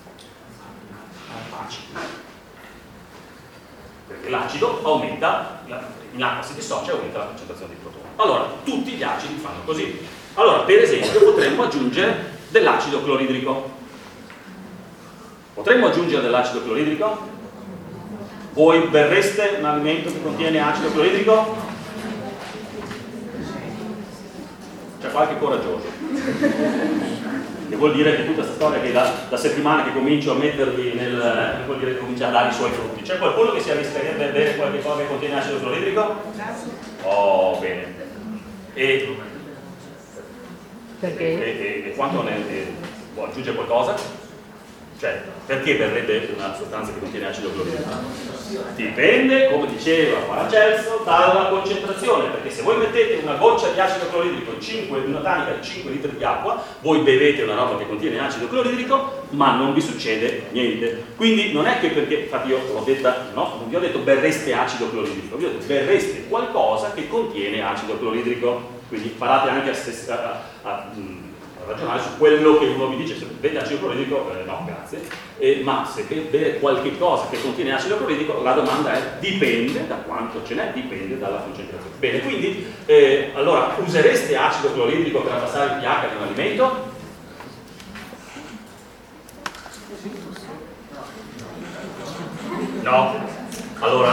[SPEAKER 1] Acido. Perché l'acido aumenta, in acqua si dissocia e aumenta la concentrazione di protoni. Allora, tutti gli acidi fanno così. Allora, per esempio, potremmo aggiungere dell'acido cloridrico. Potremmo aggiungere dell'acido cloridrico? Voi berreste un alimento che contiene acido cloridrico? C'è qualche coraggioso, che vuol dire che tutta questa storia che da, da settimane che comincio a mettervi nel, vuol dire che comincia a dare i suoi frutti. C'è qualcuno che si arrischierebbe a bere qualche cosa che contiene acido cloridrico? Oh, bene. E,
[SPEAKER 4] perché?
[SPEAKER 1] E, e, e quanto ne, ne può aggiungere qualcosa? Cioè, perché berrebbe una sostanza che contiene acido cloridrico? Dipende, come diceva Paracelso, dalla concentrazione, perché se voi mettete una goccia di acido cloridrico in, cinque, in una tanica di cinque litri di acqua, voi bevete una roba che contiene acido cloridrico, ma non vi succede niente. Quindi non è che perché, infatti io l'ho detta, no, non vi ho detto berreste acido cloridrico, vi ho detto berreste qualcosa che contiene acido cloridrico, quindi imparate anche a, a, a, a ragionare su quello che uno vi dice. Se bevete acido cloridrico, eh, no grazie, eh, ma se bere qualche cosa che contiene acido cloridrico, la domanda è dipende da quanto ce n'è, dipende dalla concentrazione. Bene, quindi eh, allora usereste acido cloridrico per abbassare il pH di un alimento? No. Allora,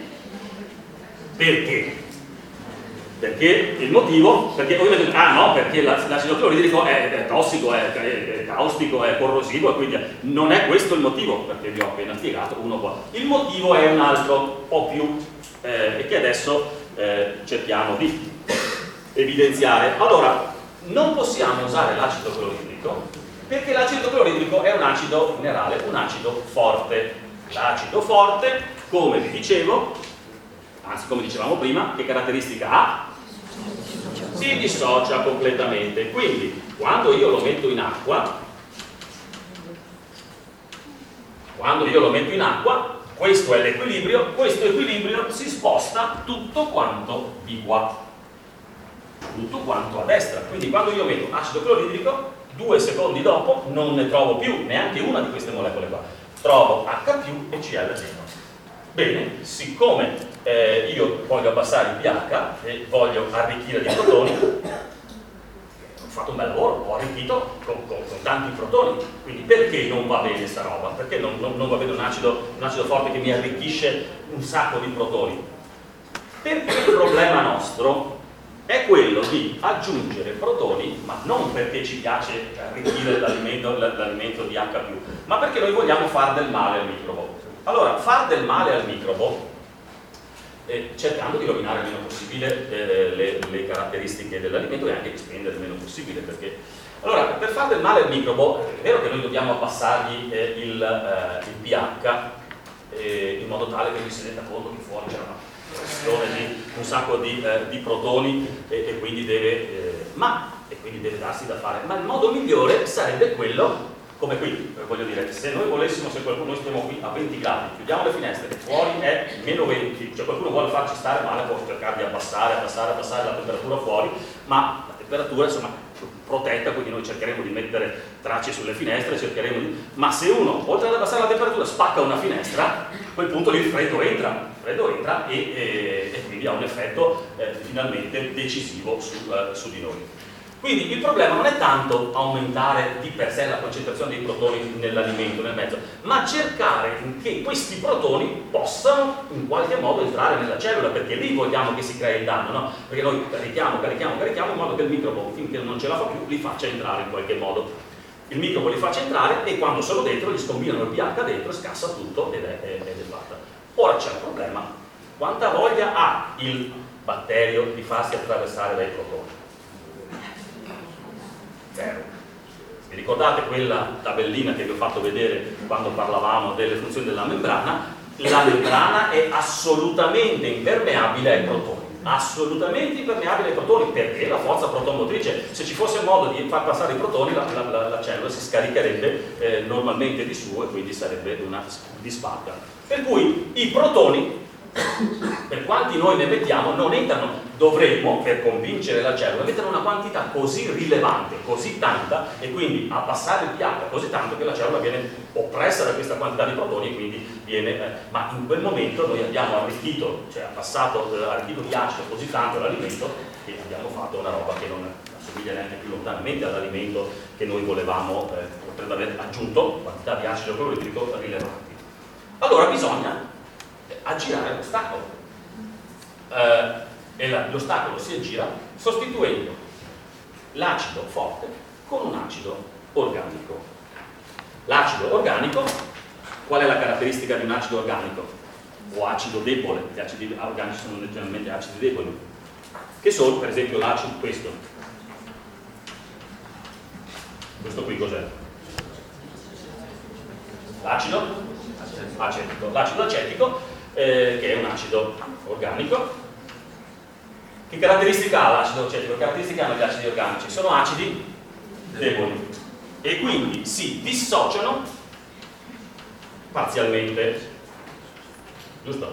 [SPEAKER 1] perché? Perché il motivo? Perché ovviamente, ah no, perché l'acido cloridrico è, è tossico, è, è, è caustico, è corrosivo, e quindi non è questo il motivo, perché vi ho appena spiegato, uno può. Il motivo è un altro, un po' più, eh, e che adesso eh, cerchiamo di evidenziare. Allora, non possiamo usare l'acido cloridrico, perché l'acido cloridrico è un acido minerale, un acido forte. L'acido forte, come vi dicevo, anzi come dicevamo prima, che caratteristica ha? Si dissocia completamente. Quindi quando io lo metto in acqua, quando io lo metto in acqua, questo è l'equilibrio, questo equilibrio si sposta tutto quanto di qua, tutto quanto a destra. Quindi quando io metto acido cloridrico, due secondi dopo non ne trovo più neanche una di queste molecole qua, trovo H più e C L zero. Bene, siccome eh, io voglio abbassare il pH e voglio arricchire di protoni, ho fatto un bel lavoro, ho arricchito con, con, con tanti protoni. Quindi perché non va bene sta roba? Perché non, non, non va bene un acido, un acido forte che mi arricchisce un sacco di protoni? Perché il problema nostro è quello di aggiungere protoni, ma non perché ci piace arricchire l'alimento, l'alimento di H più, ma perché noi vogliamo far del male al microbo. Allora, far del male al microbo, eh, cercando di rovinare il meno possibile eh, le, le caratteristiche dell'alimento e anche di spendere il meno possibile, perché allora, per far del male al microbo, è vero che noi dobbiamo abbassargli eh, il, eh, il pH eh, in modo tale che lui si renda conto che fuori c'è una pressione di un sacco di, eh, di protoni e, e quindi deve eh, ma e quindi deve darsi da fare, ma il modo migliore sarebbe quello come qui, voglio dire, se noi volessimo, se qualcuno, noi stiamo qui a venti gradi, chiudiamo le finestre, fuori è meno venti, cioè qualcuno vuole farci stare male, può cercare di abbassare, abbassare, abbassare la temperatura fuori, ma la temperatura insomma protetta, quindi noi cercheremo di mettere tracce sulle finestre, cercheremo di... ma se uno, oltre ad abbassare la temperatura, spacca una finestra, a quel punto lì il freddo entra, il freddo entra e, e, e quindi ha un effetto eh, finalmente decisivo su, eh, su di noi. Quindi il problema non è tanto aumentare di per sé la concentrazione dei protoni nell'alimento, nel mezzo, ma cercare che questi protoni possano in qualche modo entrare nella cellula, perché lì vogliamo che si crei il danno, no? Perché noi carichiamo, carichiamo, carichiamo in modo che il microbo, finché non ce la fa più, li faccia entrare in qualche modo. Il microbo li faccia entrare e quando sono dentro gli scombinano il pH dentro, scassa tutto ed è, ed è fatta. Ora c'è un problema. Quanta voglia ha il batterio di farsi attraversare dai protoni? Zero. Vi ricordate quella tabellina che vi ho fatto vedere quando parlavamo delle funzioni della membrana? La membrana è assolutamente impermeabile ai protoni, assolutamente impermeabile ai protoni, perché la forza protomotrice, se ci fosse modo di far passare i protoni, la, la, la cellula si scaricherebbe eh, normalmente di suo e quindi sarebbe una disfatta. Per cui i protoni, per quanti noi ne mettiamo, non entrano. Dovremmo, per convincere la cellula, mettere una quantità così rilevante, così tanta, e quindi abbassare il pH così tanto che la cellula viene oppressa da questa quantità di protoni e quindi viene... Eh, ma in quel momento noi abbiamo arricchito, cioè abbassato, eh, arricchito di acido così tanto l'alimento che abbiamo fatto una roba che non assomiglia neanche più lontanamente all'alimento che noi volevamo, eh, potrebbe aver aggiunto quantità di acido cloridrico rilevanti. Allora bisogna aggirare l'ostacolo. Eh, e l'ostacolo si aggira sostituendo l'acido forte con un acido organico. L'acido organico, qual è la caratteristica di un acido organico? O acido debole, gli acidi organici sono leggermente acidi deboli, che sono per esempio l'acido, questo. Questo qui cos'è? L'acido acetico. L'acido acetico, eh, che è un acido organico. Che caratteristica ha l'acido acetico? Che caratteristica hanno gli acidi organici? Sono acidi deboli e quindi si dissociano parzialmente, giusto?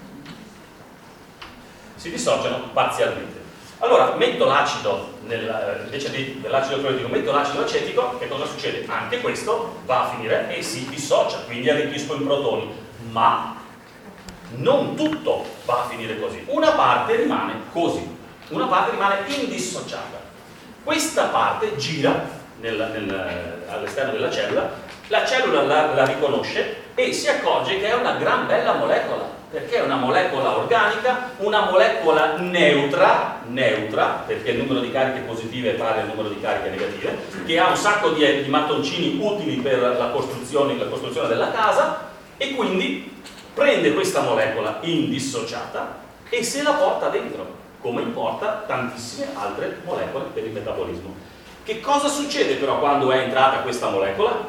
[SPEAKER 1] Si dissociano parzialmente. Allora metto l'acido invece dell'acido cloridrico, metto l'acido acetico, che cosa succede? Anche questo va a finire e si dissocia, quindi arricchisco in protoni, ma non tutto va a finire così, una parte rimane così, una parte rimane indissociata. Questa parte gira nel, nel, all'esterno della cellula, la cellula la, la riconosce e si accorge che è una gran bella molecola, perché è una molecola organica, una molecola neutra, neutra, perché il numero di cariche positive è pari al numero di cariche negative, che ha un sacco di, di mattoncini utili per la costruzione, la costruzione della casa, e quindi prende questa molecola indissociata e se la porta dentro, come importa tantissime altre molecole per il metabolismo. Che cosa succede però quando è entrata questa molecola?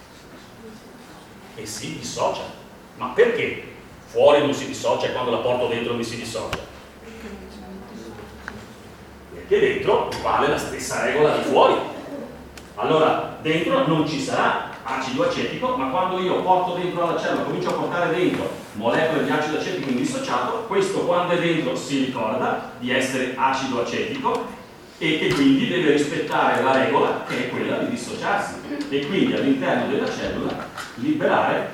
[SPEAKER 1] E si dissocia. Ma perché? Fuori non si dissocia e quando la porto dentro mi si dissocia? Perché dentro vale la stessa regola di fuori. Allora, dentro non ci sarà acido acetico, ma quando io porto dentro alla cellula, comincio a portare dentro molecole di acido acetico indissociato, questo quando è dentro si ricorda di essere acido acetico e che quindi deve rispettare la regola che è quella di dissociarsi e quindi all'interno della cellula liberare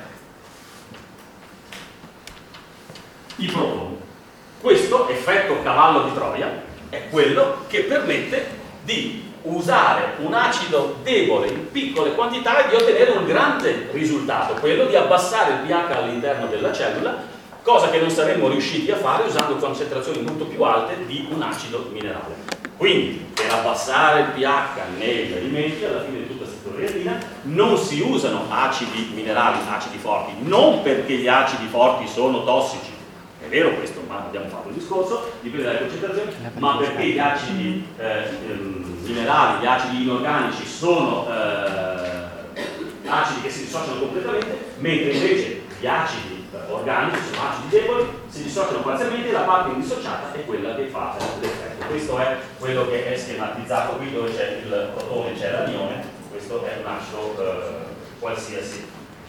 [SPEAKER 1] i protoni. Questo effetto cavallo di Troia è quello che permette di usare un acido debole in piccole quantità e di ottenere un grande risultato, quello di abbassare il pH all'interno della cellula, cosa che non saremmo riusciti a fare usando concentrazioni molto più alte di un acido minerale. Quindi per abbassare il pH negli alimenti, alla fine di tutta questa teoria, non si usano acidi minerali, acidi forti, non perché gli acidi forti sono tossici, è vero questo, ma abbiamo fatto il discorso, dipende dalle concentrazioni, ma perché gli acidi eh, minerali, gli acidi inorganici sono eh, acidi che si dissociano completamente, mentre invece gli acidi organici sono acidi deboli, si dissociano parzialmente e la parte indissociata è quella che fa l'effetto. Questo è quello che è schematizzato qui, dove c'è il protone, c'è l'anione, questo è un acido eh, qualsiasi.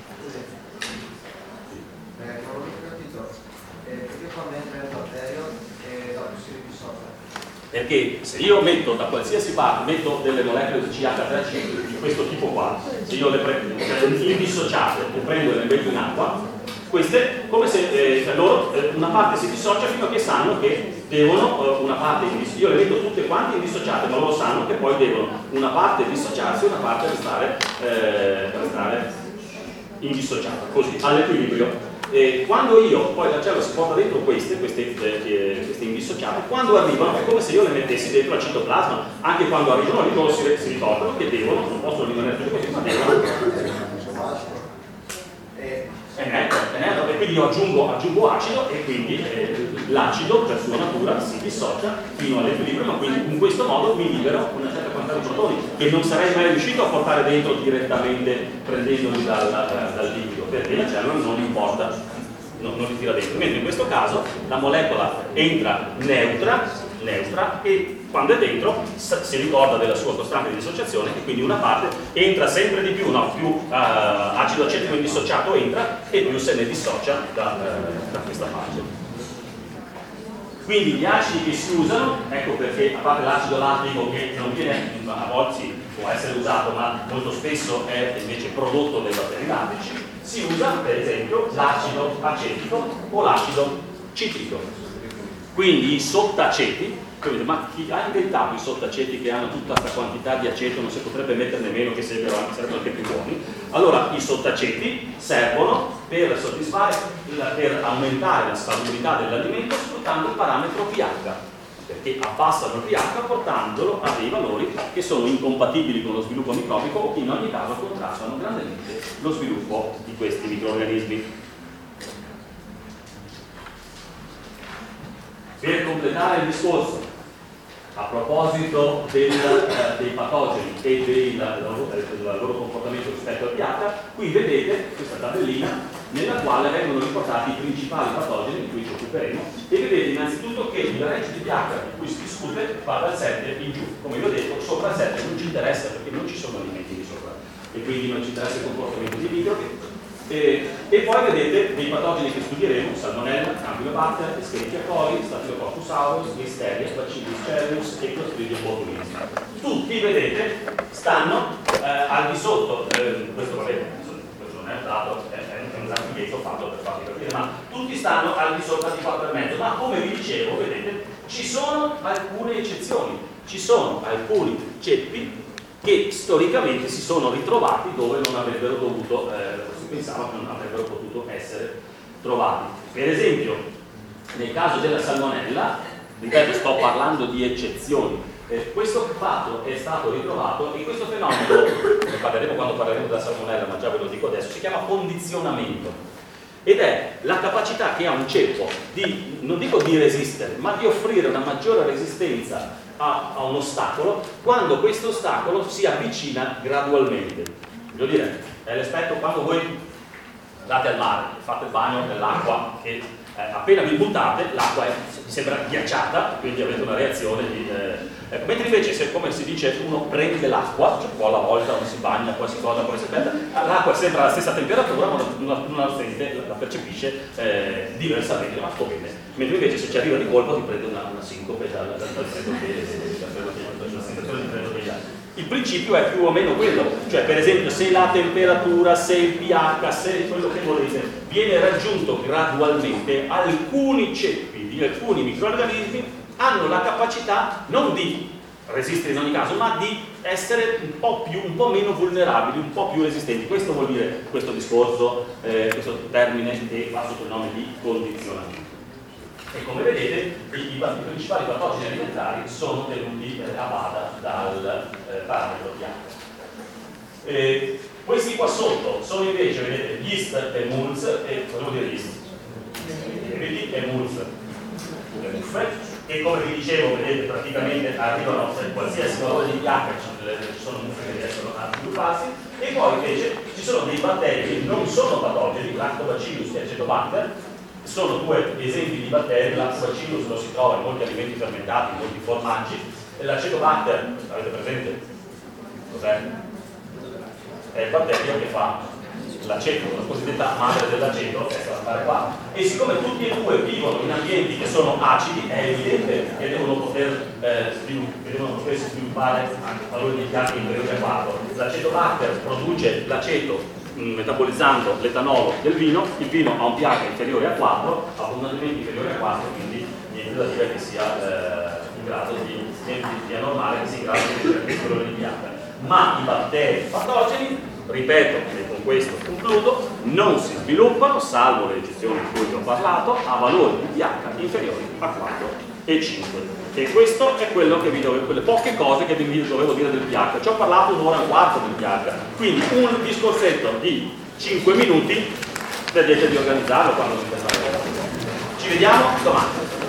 [SPEAKER 2] Perché quando entra nel batterio e dopo si dissocia?
[SPEAKER 1] Perché se io metto da qualsiasi parte, metto delle molecole di C H tre C di questo tipo qua, se io le prendo indissociate e prendo e le metto in acqua, queste, come se eh, per loro eh, una parte si dissocia fino a che sanno che devono, eh, una parte io le metto tutte quante indissociate, ma loro sanno che poi devono una parte dissociarsi e una parte restare, eh, restare indissociata, così, all'equilibrio. E quando io, poi la cellula si porta dentro queste, queste, eh, queste indissociate, quando arrivano è come se io le mettessi dentro al citoplasma, anche quando arrivano lì loro si, si ricordano che devono, non possono rimanere tutti così, ma devono. Eh, ecco, e quindi io aggiungo, aggiungo acido e quindi eh, l'acido per sua natura si dissocia fino all'equilibrio, ma quindi in questo modo mi libero una certa quantità di protoni che non sarei mai riuscito a portare dentro direttamente prendendoli dal, dal liquido, perché la cellula non importa, non, non li tira dentro, mentre in questo caso la molecola entra neutra neutra e quando è dentro si ricorda della sua costante di dissociazione e quindi una parte entra sempre di più, no, più uh, acido acetico indissociato entra e più se ne dissocia da, uh, da questa parte. Quindi gli acidi che si usano, ecco perché a parte l'acido lattico che non viene, a volte sì, può essere usato ma molto spesso è invece prodotto dai batteri lattici, si usa per esempio l'acido acetico o l'acido citrico. Quindi i sottaceti, ma chi ha inventato i sottaceti che hanno tutta questa quantità di aceto, non si potrebbe metterne meno che sarebbero anche, anche più buoni? Allora i sottaceti servono per soddisfare, per aumentare la salubrità dell'alimento sfruttando il parametro pH, perché abbassano il pH portandolo a dei valori che sono incompatibili con lo sviluppo microbico o che in ogni caso contrastano grandemente lo sviluppo di questi microrganismi. Per completare il discorso, a proposito del, eh, dei patogeni e del, del loro comportamento rispetto al pH, qui vedete questa tabellina nella quale vengono riportati i principali patogeni di cui ci occuperemo e vedete innanzitutto che il range di pH di cui si discute va dal sette in giù. Come vi ho detto, sopra il sette non ci interessa perché non ci sono alimenti di sopra e quindi non ci interessa il comportamento di microbi. E, e poi vedete dei patogeni che studieremo: Salmonella, Campylobacter, Escherichia coli, Staphylococcus aureus, Listeria, Bacillus cereus e Clostridium botulinum. Tutti, vedete, stanno eh, al di sotto, eh, questo vabbè, questo non è un dato, è, è un esampichetto fatto per farvi capire, ma tutti stanno al di sopra di quattro virgola cinque, ma come vi dicevo, vedete, ci sono alcune eccezioni, ci sono alcuni ceppi che storicamente si sono ritrovati dove non avrebbero dovuto, eh, si pensava che non avrebbero potuto essere trovati. Per esempio, nel caso della salmonella, ripeto, sto parlando di eccezioni, eh, questo fatto è stato ritrovato e questo fenomeno, ne parleremo quando parleremo della salmonella, ma già ve lo dico adesso, si chiama condizionamento. Ed è la capacità che ha un ceppo di, non dico di resistere, ma di offrire una maggiore resistenza a, a un ostacolo quando questo ostacolo si avvicina gradualmente. Voglio dire, è l'aspetto quando voi andate al mare, fate il bagno nell'acqua e eh, appena vi buttate l'acqua sembra ghiacciata, quindi avete una reazione di... Eh, ecco, mentre invece se, come si dice, uno prende l'acqua, cioè poi alla volta uno si bagna, qualsiasi cosa, poi si aspetta, l'acqua sembra alla stessa temperatura ma non, non la sente, la percepisce eh, diversamente, ma sto bene. Mentre invece se ci arriva di colpo ti prende una, una sincope dal, dal, dal freddo che la sensazione di freddo che ha. Il principio è più o meno quello, cioè per esempio se la temperatura, se il pH, se quello che volete viene raggiunto gradualmente, alcuni ceppi di alcuni microrganismi hanno la capacità non di resistere in ogni caso, ma di essere un po' più, un po' meno vulnerabili, un po' più resistenti. Questo vuol dire questo discorso, eh, questo termine che va sotto il nome di condizionamento. E come vedete i, i, i principali patogeni alimentari sono tenuti eh, a bada dal eh, parametro pH. Eh, questi qua sotto sono invece, vedete, yeast e mulls, e cosa vuol dire yeast? Lieviti e mulls, le muffe, e come vi dicevo, vedete, praticamente arrivano a qualsiasi valore di pH, ci sono muffe che riescono a svilupparsi, e poi invece ci sono dei batteri che non sono patogeni, Lactobacillus e Acetobacter. Sono due esempi di batteri. Lactobacillus lo si trova in molti alimenti fermentati, in molti formaggi, e l'Acetobacter, avete presente? Cos'è? È il batterio che fa l'aceto, la cosiddetta madre dell'aceto, è questa parte qua. E siccome tutti e due vivono in ambienti che sono acidi, è evidente che devono poter eh, svilupp- che devono potersi sviluppare anche valori di pH inferiori a quattro. L'Acetobacter produce l'aceto metabolizzando l'etanolo del vino, il vino ha un pH inferiore a quattro, abbondantemente inferiore a quattro, quindi niente da dire che sia eh, in grado di, di anormale, che sia in grado di avere questo valore di pH. Ma i batteri patogeni, ripeto, e con questo concludo, non si sviluppano, salvo le eccezioni di cui vi ho parlato, a valori di pH inferiori a quattro e cinque. E questo è quello che vi dovevo, quelle poche cose che vi dovevo dire del pH. Ci ho parlato un'ora e un quarto del pH, quindi un discorsetto di cinque minuti vedete di organizzarlo quando si fa. Ci vediamo domani.